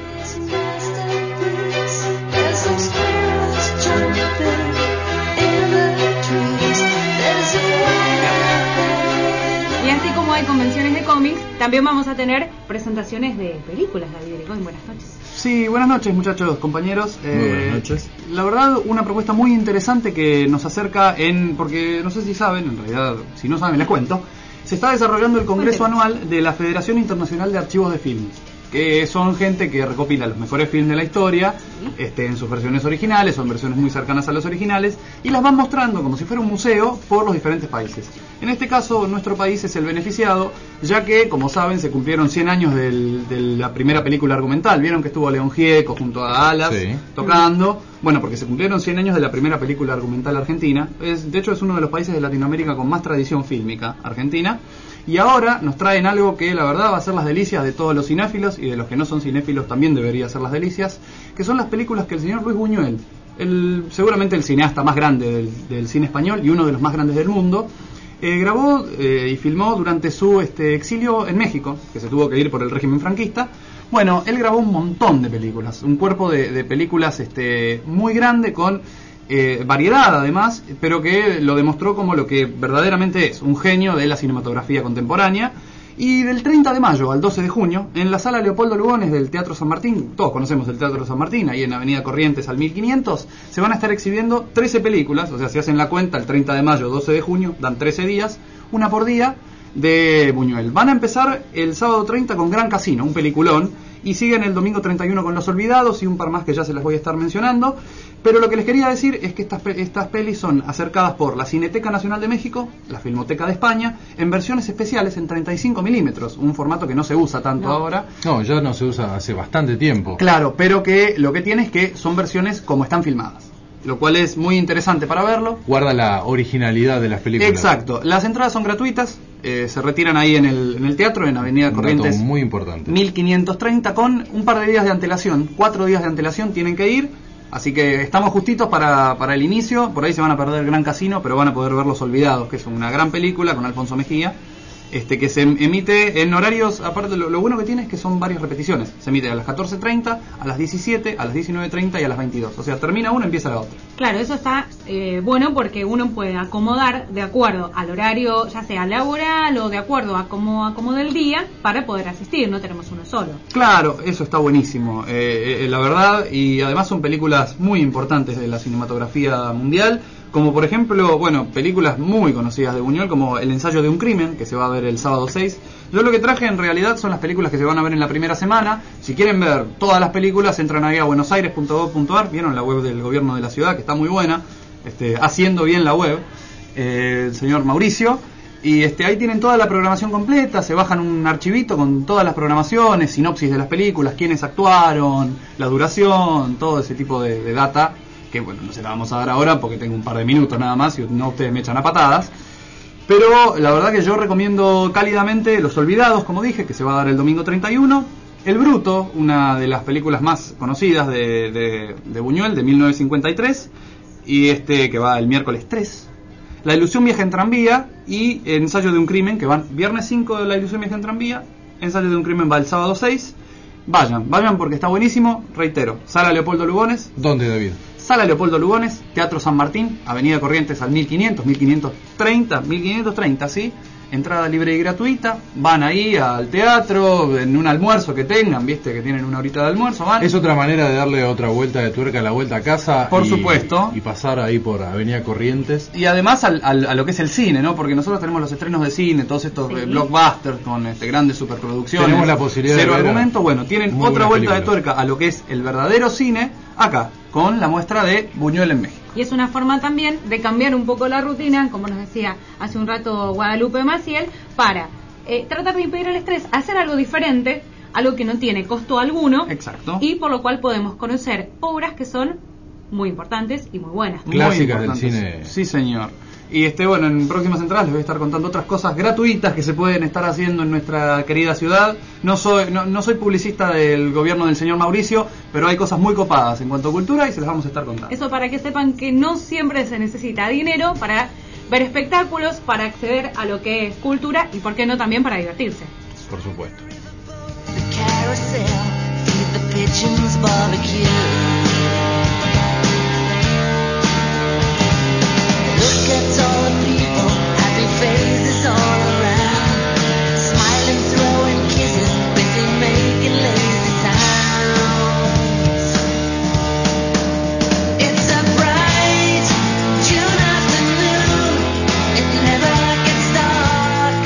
Y así como hay convenciones de cómics, también vamos a tener presentaciones de películas, David Ericón. Buenas noches. Sí, buenas noches muchachos, compañeros. Muy buenas noches. La verdad, una propuesta muy interesante que nos acerca en, porque no sé si saben, en realidad, si no saben les cuento, se está desarrollando el Congreso Anual de la Federación Internacional de Archivos de Filmes, que son gente que recopila los mejores filmes de la historia, este, en sus versiones originales, son versiones muy cercanas a los originales, y las van mostrando como si fuera un museo por los diferentes países. En este caso, nuestro país es el beneficiado, ya que, como saben, se cumplieron cien años del, de la primera película argumental. Vieron que estuvo León Gieco junto a Alas Sí. tocando. Bueno, porque se cumplieron cien años de la primera película argumental argentina. Es, de hecho, es uno de los países de Latinoamérica con más tradición fílmica, Argentina. Y ahora nos traen algo que la verdad va a ser las delicias de todos los cinéfilos, y de los que no son cinéfilos también debería ser las delicias, que son las películas que el señor Luis Buñuel, el, seguramente el cineasta más grande del, del cine español y uno de los más grandes del mundo, Eh, grabó eh, y filmó durante su este, exilio en México, que se tuvo que ir por el régimen franquista. Bueno, él grabó un montón de películas, un cuerpo de, de películas este, muy grande, con eh, variedad además, pero que lo demostró como lo que verdaderamente es, un genio de la cinematografía contemporánea. Y del treinta de mayo al doce de junio, en la sala Leopoldo Lugones del Teatro San Martín, todos conocemos el Teatro San Martín, ahí en Avenida Corrientes al mil quinientos, se van a estar exhibiendo trece películas, o sea, si hacen la cuenta, el treinta de mayo, doce de junio, dan trece días, una por día, de Buñuel. Van a empezar el sábado treinta con Gran Casino, un peliculón, y siguen el domingo treinta y uno con Los Olvidados y un par más que ya se las voy a estar mencionando. Pero lo que les quería decir es que estas, estas pelis son acercadas por la Cineteca Nacional de México, la Filmoteca de España, en versiones especiales en treinta y cinco milímetros, un formato que no se usa tanto no. ahora. No, ya no se usa hace bastante tiempo. Claro, pero que lo que tiene es que son versiones como están filmadas, lo cual es muy interesante para verlo. Guarda la originalidad de las películas. Exacto, las entradas son gratuitas, eh, se retiran ahí en el, en el teatro, en Avenida Corrientes. Un dato muy importante. mil quinientos treinta, con un par de días de antelación, cuatro días de antelación tienen que ir. Así que estamos justitos para, para el inicio. Por ahí se van a perder Gran Casino, pero van a poder ver Los Olvidados, que es una gran película con Alfonso Mejía, este que se emite en horarios, aparte lo, lo bueno que tiene es que son varias repeticiones. Se emite a las catorce treinta, a las diecisiete, a las diecinueve treinta y a las veintidós. O sea, termina una, empieza la otra. Claro, eso está eh, bueno porque uno puede acomodar de acuerdo al horario, ya sea laboral o de acuerdo a cómo acomode el día, para poder asistir. No tenemos uno solo. Claro, eso está buenísimo, eh, eh, la verdad, y además son películas muy importantes de la cinematografía mundial, como por ejemplo, bueno, películas muy conocidas de Buñuel, como El ensayo de un crimen, que se va a ver el sábado seis. Yo lo que traje en realidad son las películas que se van a ver en la primera semana. Si quieren ver todas las películas, entran ahí a buenosaires punto gov punto ar, vieron la web del gobierno de la ciudad, que está muy buena, este, haciendo bien la web, eh, el señor Mauricio. Y este, ahí tienen toda la programación completa, se bajan un archivito con todas las programaciones, sinopsis de las películas, quiénes actuaron, la duración, todo ese tipo de, de data, que bueno, no se la vamos a dar ahora porque tengo un par de minutos nada más y no ustedes me echan a patadas. Pero la verdad que yo recomiendo cálidamente Los Olvidados, como dije, que se va a dar el domingo treinta y uno. El Bruto, una de las películas más conocidas de, de, de Buñuel, de mil novecientos cincuenta y tres, y este que va el miércoles tres. La ilusión viaja en tranvía y Ensayo de un crimen, que van viernes cinco de La ilusión viaja en tranvía, Ensayo de un crimen va el sábado seis. Vayan, vayan porque está buenísimo, reitero, Sala Leopoldo Lugones. ¿Dónde, David? Sala Leopoldo Lugones, Teatro San Martín, Avenida Corrientes al mil quinientos, mil quinientos treinta, mil quinientos treinta, ¿sí? Entrada libre y gratuita, van ahí al teatro, en un almuerzo que tengan, viste, que tienen una horita de almuerzo, van. Es otra manera de darle otra vuelta de tuerca a la vuelta a casa. Por y, supuesto. Y pasar ahí por Avenida Corrientes. Y además al, al, a lo que es el cine, ¿no? Porque nosotros tenemos los estrenos de cine, todos estos sí. blockbusters con este, grandes superproducciones. Tenemos la posibilidad cero de ver argumento, bueno, tienen otra vuelta película. de tuerca a lo que es el verdadero cine, acá, con la muestra de Buñuel en México. Y es una forma también de cambiar un poco la rutina, como nos decía hace un rato Guadalupe Maciel, para eh, tratar de impedir el estrés, hacer algo diferente, algo que no tiene costo alguno. Exacto. Y por lo cual podemos conocer obras que son muy importantes y muy buenas. Clásicas del cine. Sí, señor. Y este bueno, en próximas entradas les voy a estar contando otras cosas gratuitas que se pueden estar haciendo en nuestra querida ciudad. No soy no, no soy publicista del gobierno del señor Mauricio, pero hay cosas muy copadas en cuanto a cultura y se las vamos a estar contando. Eso para que sepan que no siempre se necesita dinero para ver espectáculos, para acceder a lo que es cultura y por qué no también para divertirse. Por supuesto. Look at all the people, happy faces all around, smiling, throwing kisses, busy making lazy sounds. It's a bright June afternoon, it never gets dark.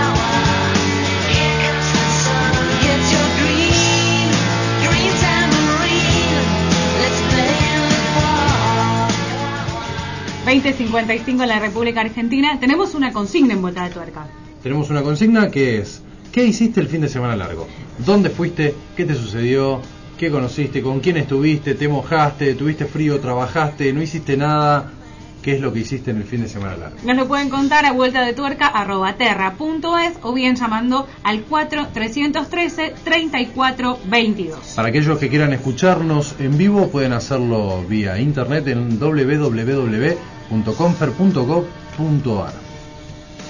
Here comes the sun, get your green, green tambourine, let's play in the park. veinte cincuenta y cinco en la República Argentina. Tenemos una consigna en Vuelta de Tuerca. Tenemos una consigna que es: ¿qué hiciste el fin de semana largo? ¿Dónde fuiste? ¿Qué te sucedió? ¿Qué conociste? ¿Con quién estuviste? ¿Te mojaste? ¿Tuviste frío? ¿Trabajaste? ¿No hiciste nada? ¿Qué es lo que hiciste en el fin de semana largo? Nos lo pueden contar a vuelta de tuerca arroba terra punto es o bien llamando al cuatro tres uno tres treinta y cuatro veintidós. Para aquellos que quieran escucharnos en vivo pueden hacerlo vía internet en doble u doble u doble u punto confer punto gov punto ar.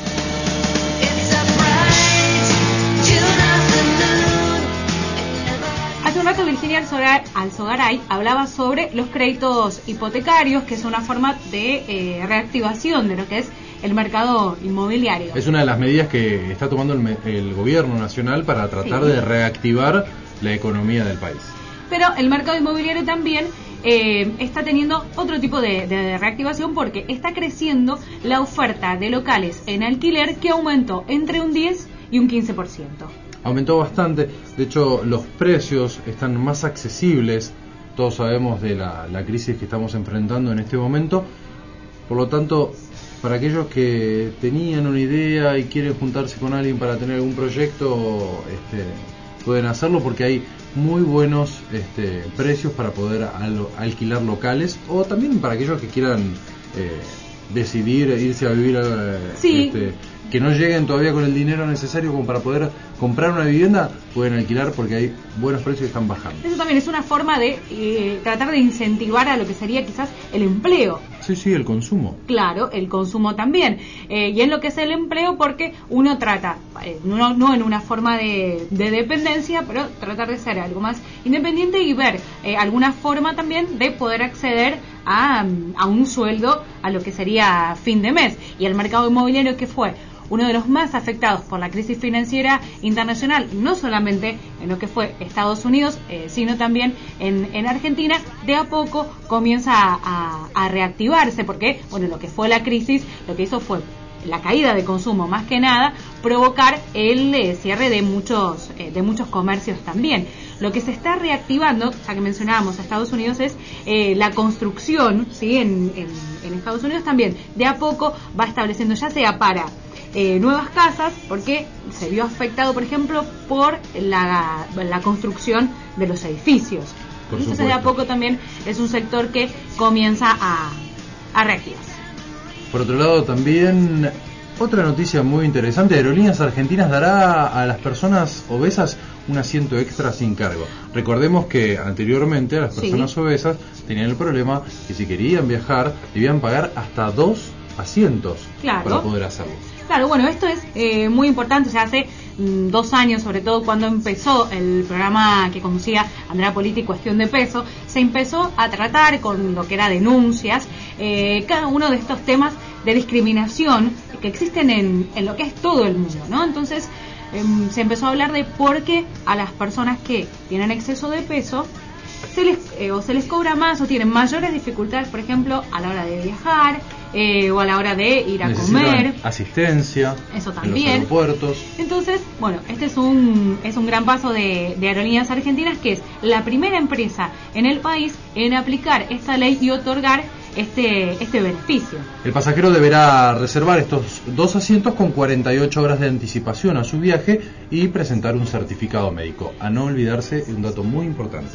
caso, Virginia Alzogaray, Alzogaray hablaba sobre los créditos hipotecarios, que es una forma de eh, reactivación de lo que es el mercado inmobiliario. Es una de las medidas que está tomando el, el gobierno nacional para tratar Sí. de reactivar la economía del país. Pero el mercado inmobiliario también eh, está teniendo otro tipo de, de reactivación, porque está creciendo la oferta de locales en alquiler, que aumentó entre un diez y un quince por ciento. Aumentó bastante, de hecho los precios están más accesibles, todos sabemos de la, la crisis que estamos enfrentando en este momento, por lo tanto, para aquellos que tenían una idea y quieren juntarse con alguien para tener algún proyecto, este, pueden hacerlo porque hay muy buenos este, precios para poder al, alquilar locales, o también para aquellos que quieran eh, decidir irse a vivir, eh, Sí. este, que no lleguen todavía con el dinero necesario como para poder comprar una vivienda, pueden alquilar porque hay buenos precios que están bajando. Eso también es una forma de eh, tratar de incentivar a lo que sería quizás el empleo. Sí, sí, el consumo. Claro, el consumo también. Eh, y en lo que es el empleo, porque uno trata, eh, no, no en una forma de, de dependencia, pero tratar de ser algo más independiente y ver eh, alguna forma también de poder acceder a, a un sueldo a lo que sería fin de mes. Y el mercado inmobiliario, que fue uno de los más afectados por la crisis financiera internacional, no solamente en lo que fue Estados Unidos, eh, sino también en, en Argentina, de a poco comienza a, a, a reactivarse, porque bueno, lo que fue la crisis, lo que hizo fue la caída de consumo, más que nada provocar el eh, cierre de muchos eh, de muchos comercios también. Lo que se está reactivando, ya que mencionábamos a Estados Unidos, es eh, la construcción, ¿sí? en, en, en Estados Unidos también de a poco va estableciendo, ya sea para Eh, nuevas casas, porque se vio afectado, por ejemplo, por la, la construcción de los edificios. Por Entonces, supuesto. de a poco también es un sector que comienza a, a reactivarse. Por otro lado, también otra noticia muy interesante: Aerolíneas Argentinas dará a las personas obesas un asiento extra sin cargo. Recordemos que anteriormente a las personas Sí. obesas tenían el problema que si querían viajar debían pagar hasta dos asientos Claro. para poder hacerlo. Claro, bueno, esto es eh, muy importante. O sea, hace mm, dos años, sobre todo cuando empezó el programa que conducía Andrea Politi, Cuestión de Peso, se empezó a tratar con lo que era denuncias, eh, cada uno de estos temas de discriminación que existen en, en lo que es todo el mundo, ¿no? Entonces, eh, se empezó a hablar de por qué a las personas que tienen exceso de peso se les, eh, o se les cobra más, o tienen mayores dificultades, por ejemplo, a la hora de viajar, eh, o a la hora de ir a Necesitan comer. asistencia Eso en los también. aeropuertos. Entonces, bueno, este es un es un gran paso de, de Aerolíneas Argentinas, que es la primera empresa en el país en aplicar esta ley y otorgar este este beneficio. El pasajero deberá reservar estos dos asientos con cuarenta y ocho horas de anticipación a su viaje y presentar un certificado médico. A no olvidarse de un dato muy importante.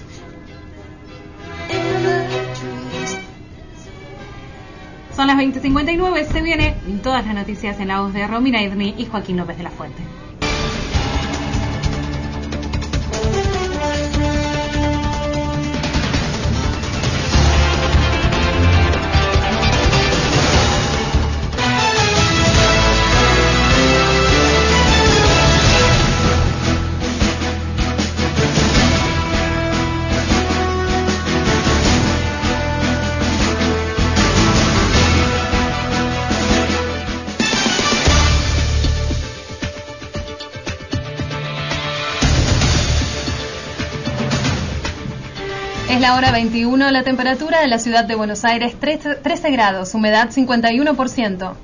Son las veinte cincuenta y nueve, se viene todas las noticias en la voz de Romina Irni y Joaquín López de la Fuente. Es la hora veintiuno, la temperatura en la ciudad de Buenos Aires trece grados, humedad cincuenta y uno por ciento.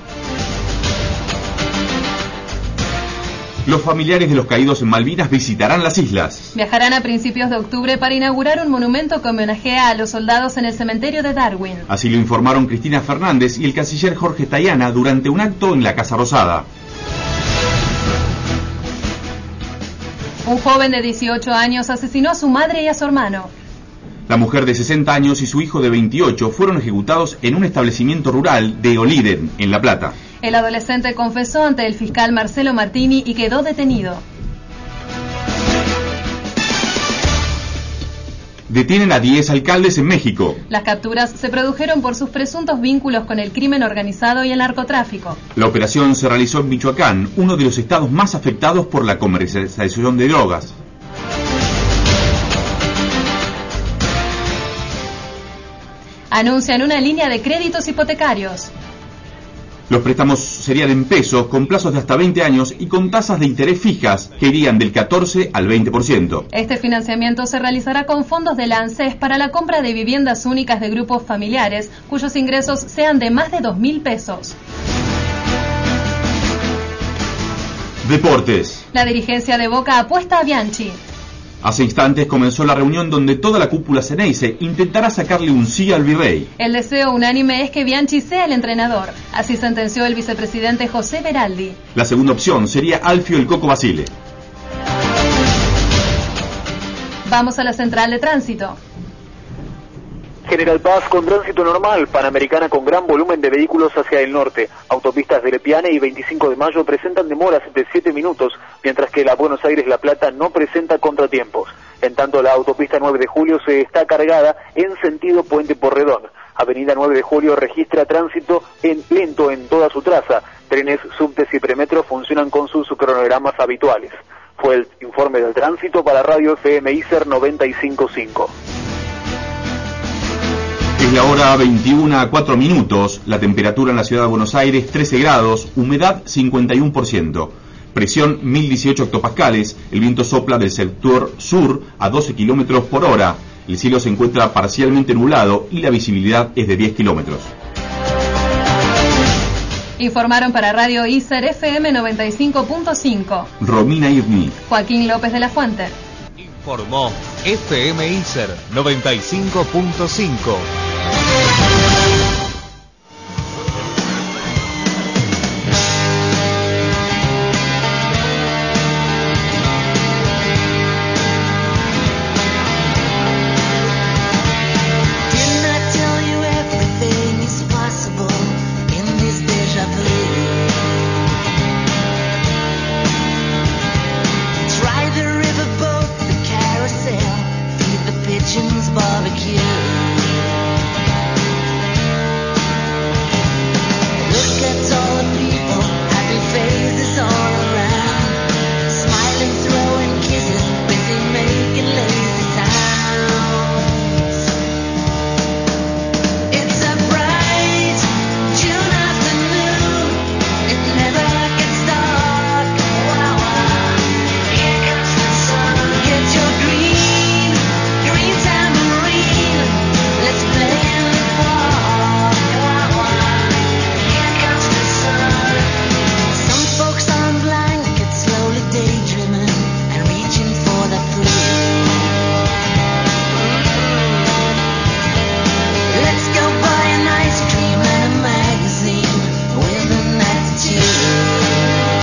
Los familiares de los caídos en Malvinas visitarán las islas. Viajarán a principios de octubre para inaugurar un monumento que homenajea a los soldados en el cementerio de Darwin. Así lo informaron Cristina Fernández y el canciller Jorge Tayana durante un acto en la Casa Rosada. Un joven de dieciocho años asesinó a su madre y a su hermano. La mujer de sesenta años y su hijo de veintiocho fueron ejecutados en un establecimiento rural de Oliden, en La Plata. El adolescente confesó ante el fiscal Marcelo Martini y quedó detenido. Detienen a diez alcaldes en México. Las capturas se produjeron por sus presuntos vínculos con el crimen organizado y el narcotráfico. La operación se realizó en Michoacán, uno de los estados más afectados por la comercialización de drogas. Anuncian una línea de créditos hipotecarios. Los préstamos serían en pesos, con plazos de hasta veinte años y con tasas de interés fijas que irían del catorce al veinte por ciento. Este financiamiento se realizará con fondos de la ANSES para la compra de viviendas únicas de grupos familiares, cuyos ingresos sean de más de dos mil pesos. Deportes. La dirigencia de Boca apuesta a Bianchi. Hace instantes comenzó la reunión donde toda la cúpula Ceneice intentará sacarle un sí al virrey. El deseo unánime es que Bianchi sea el entrenador. Así sentenció el vicepresidente José Beraldi. La segunda opción sería Alfio el Coco Basile. Vamos a la central de tránsito. General Paz con tránsito normal, Panamericana con gran volumen de vehículos hacia el norte. Autopistas de Lepiane y veinticinco de mayo presentan demoras de siete minutos, mientras que la Buenos Aires-La Plata no presenta contratiempos. En tanto, la autopista nueve de julio se está cargada en sentido Puente Porredón. Avenida nueve de julio registra tránsito en lento en toda su traza. Trenes, subtes y premetro funcionan con sus cronogramas habituales. Fue el informe del tránsito para Radio F M ICER noventa y cinco punto cinco. Es la hora veintiuna a cuatro minutos, la temperatura en la ciudad de Buenos Aires trece grados, humedad cincuenta y uno por ciento, presión mil dieciocho hectopascales, el viento sopla del sector sur a doce kilómetros por hora, el cielo se encuentra parcialmente nublado y la visibilidad es de diez kilómetros. Informaron para Radio ICER F M noventa y cinco punto cinco. Romina Irni. Joaquín López de la Fuente. Informó F M ICER noventa y cinco punto cinco.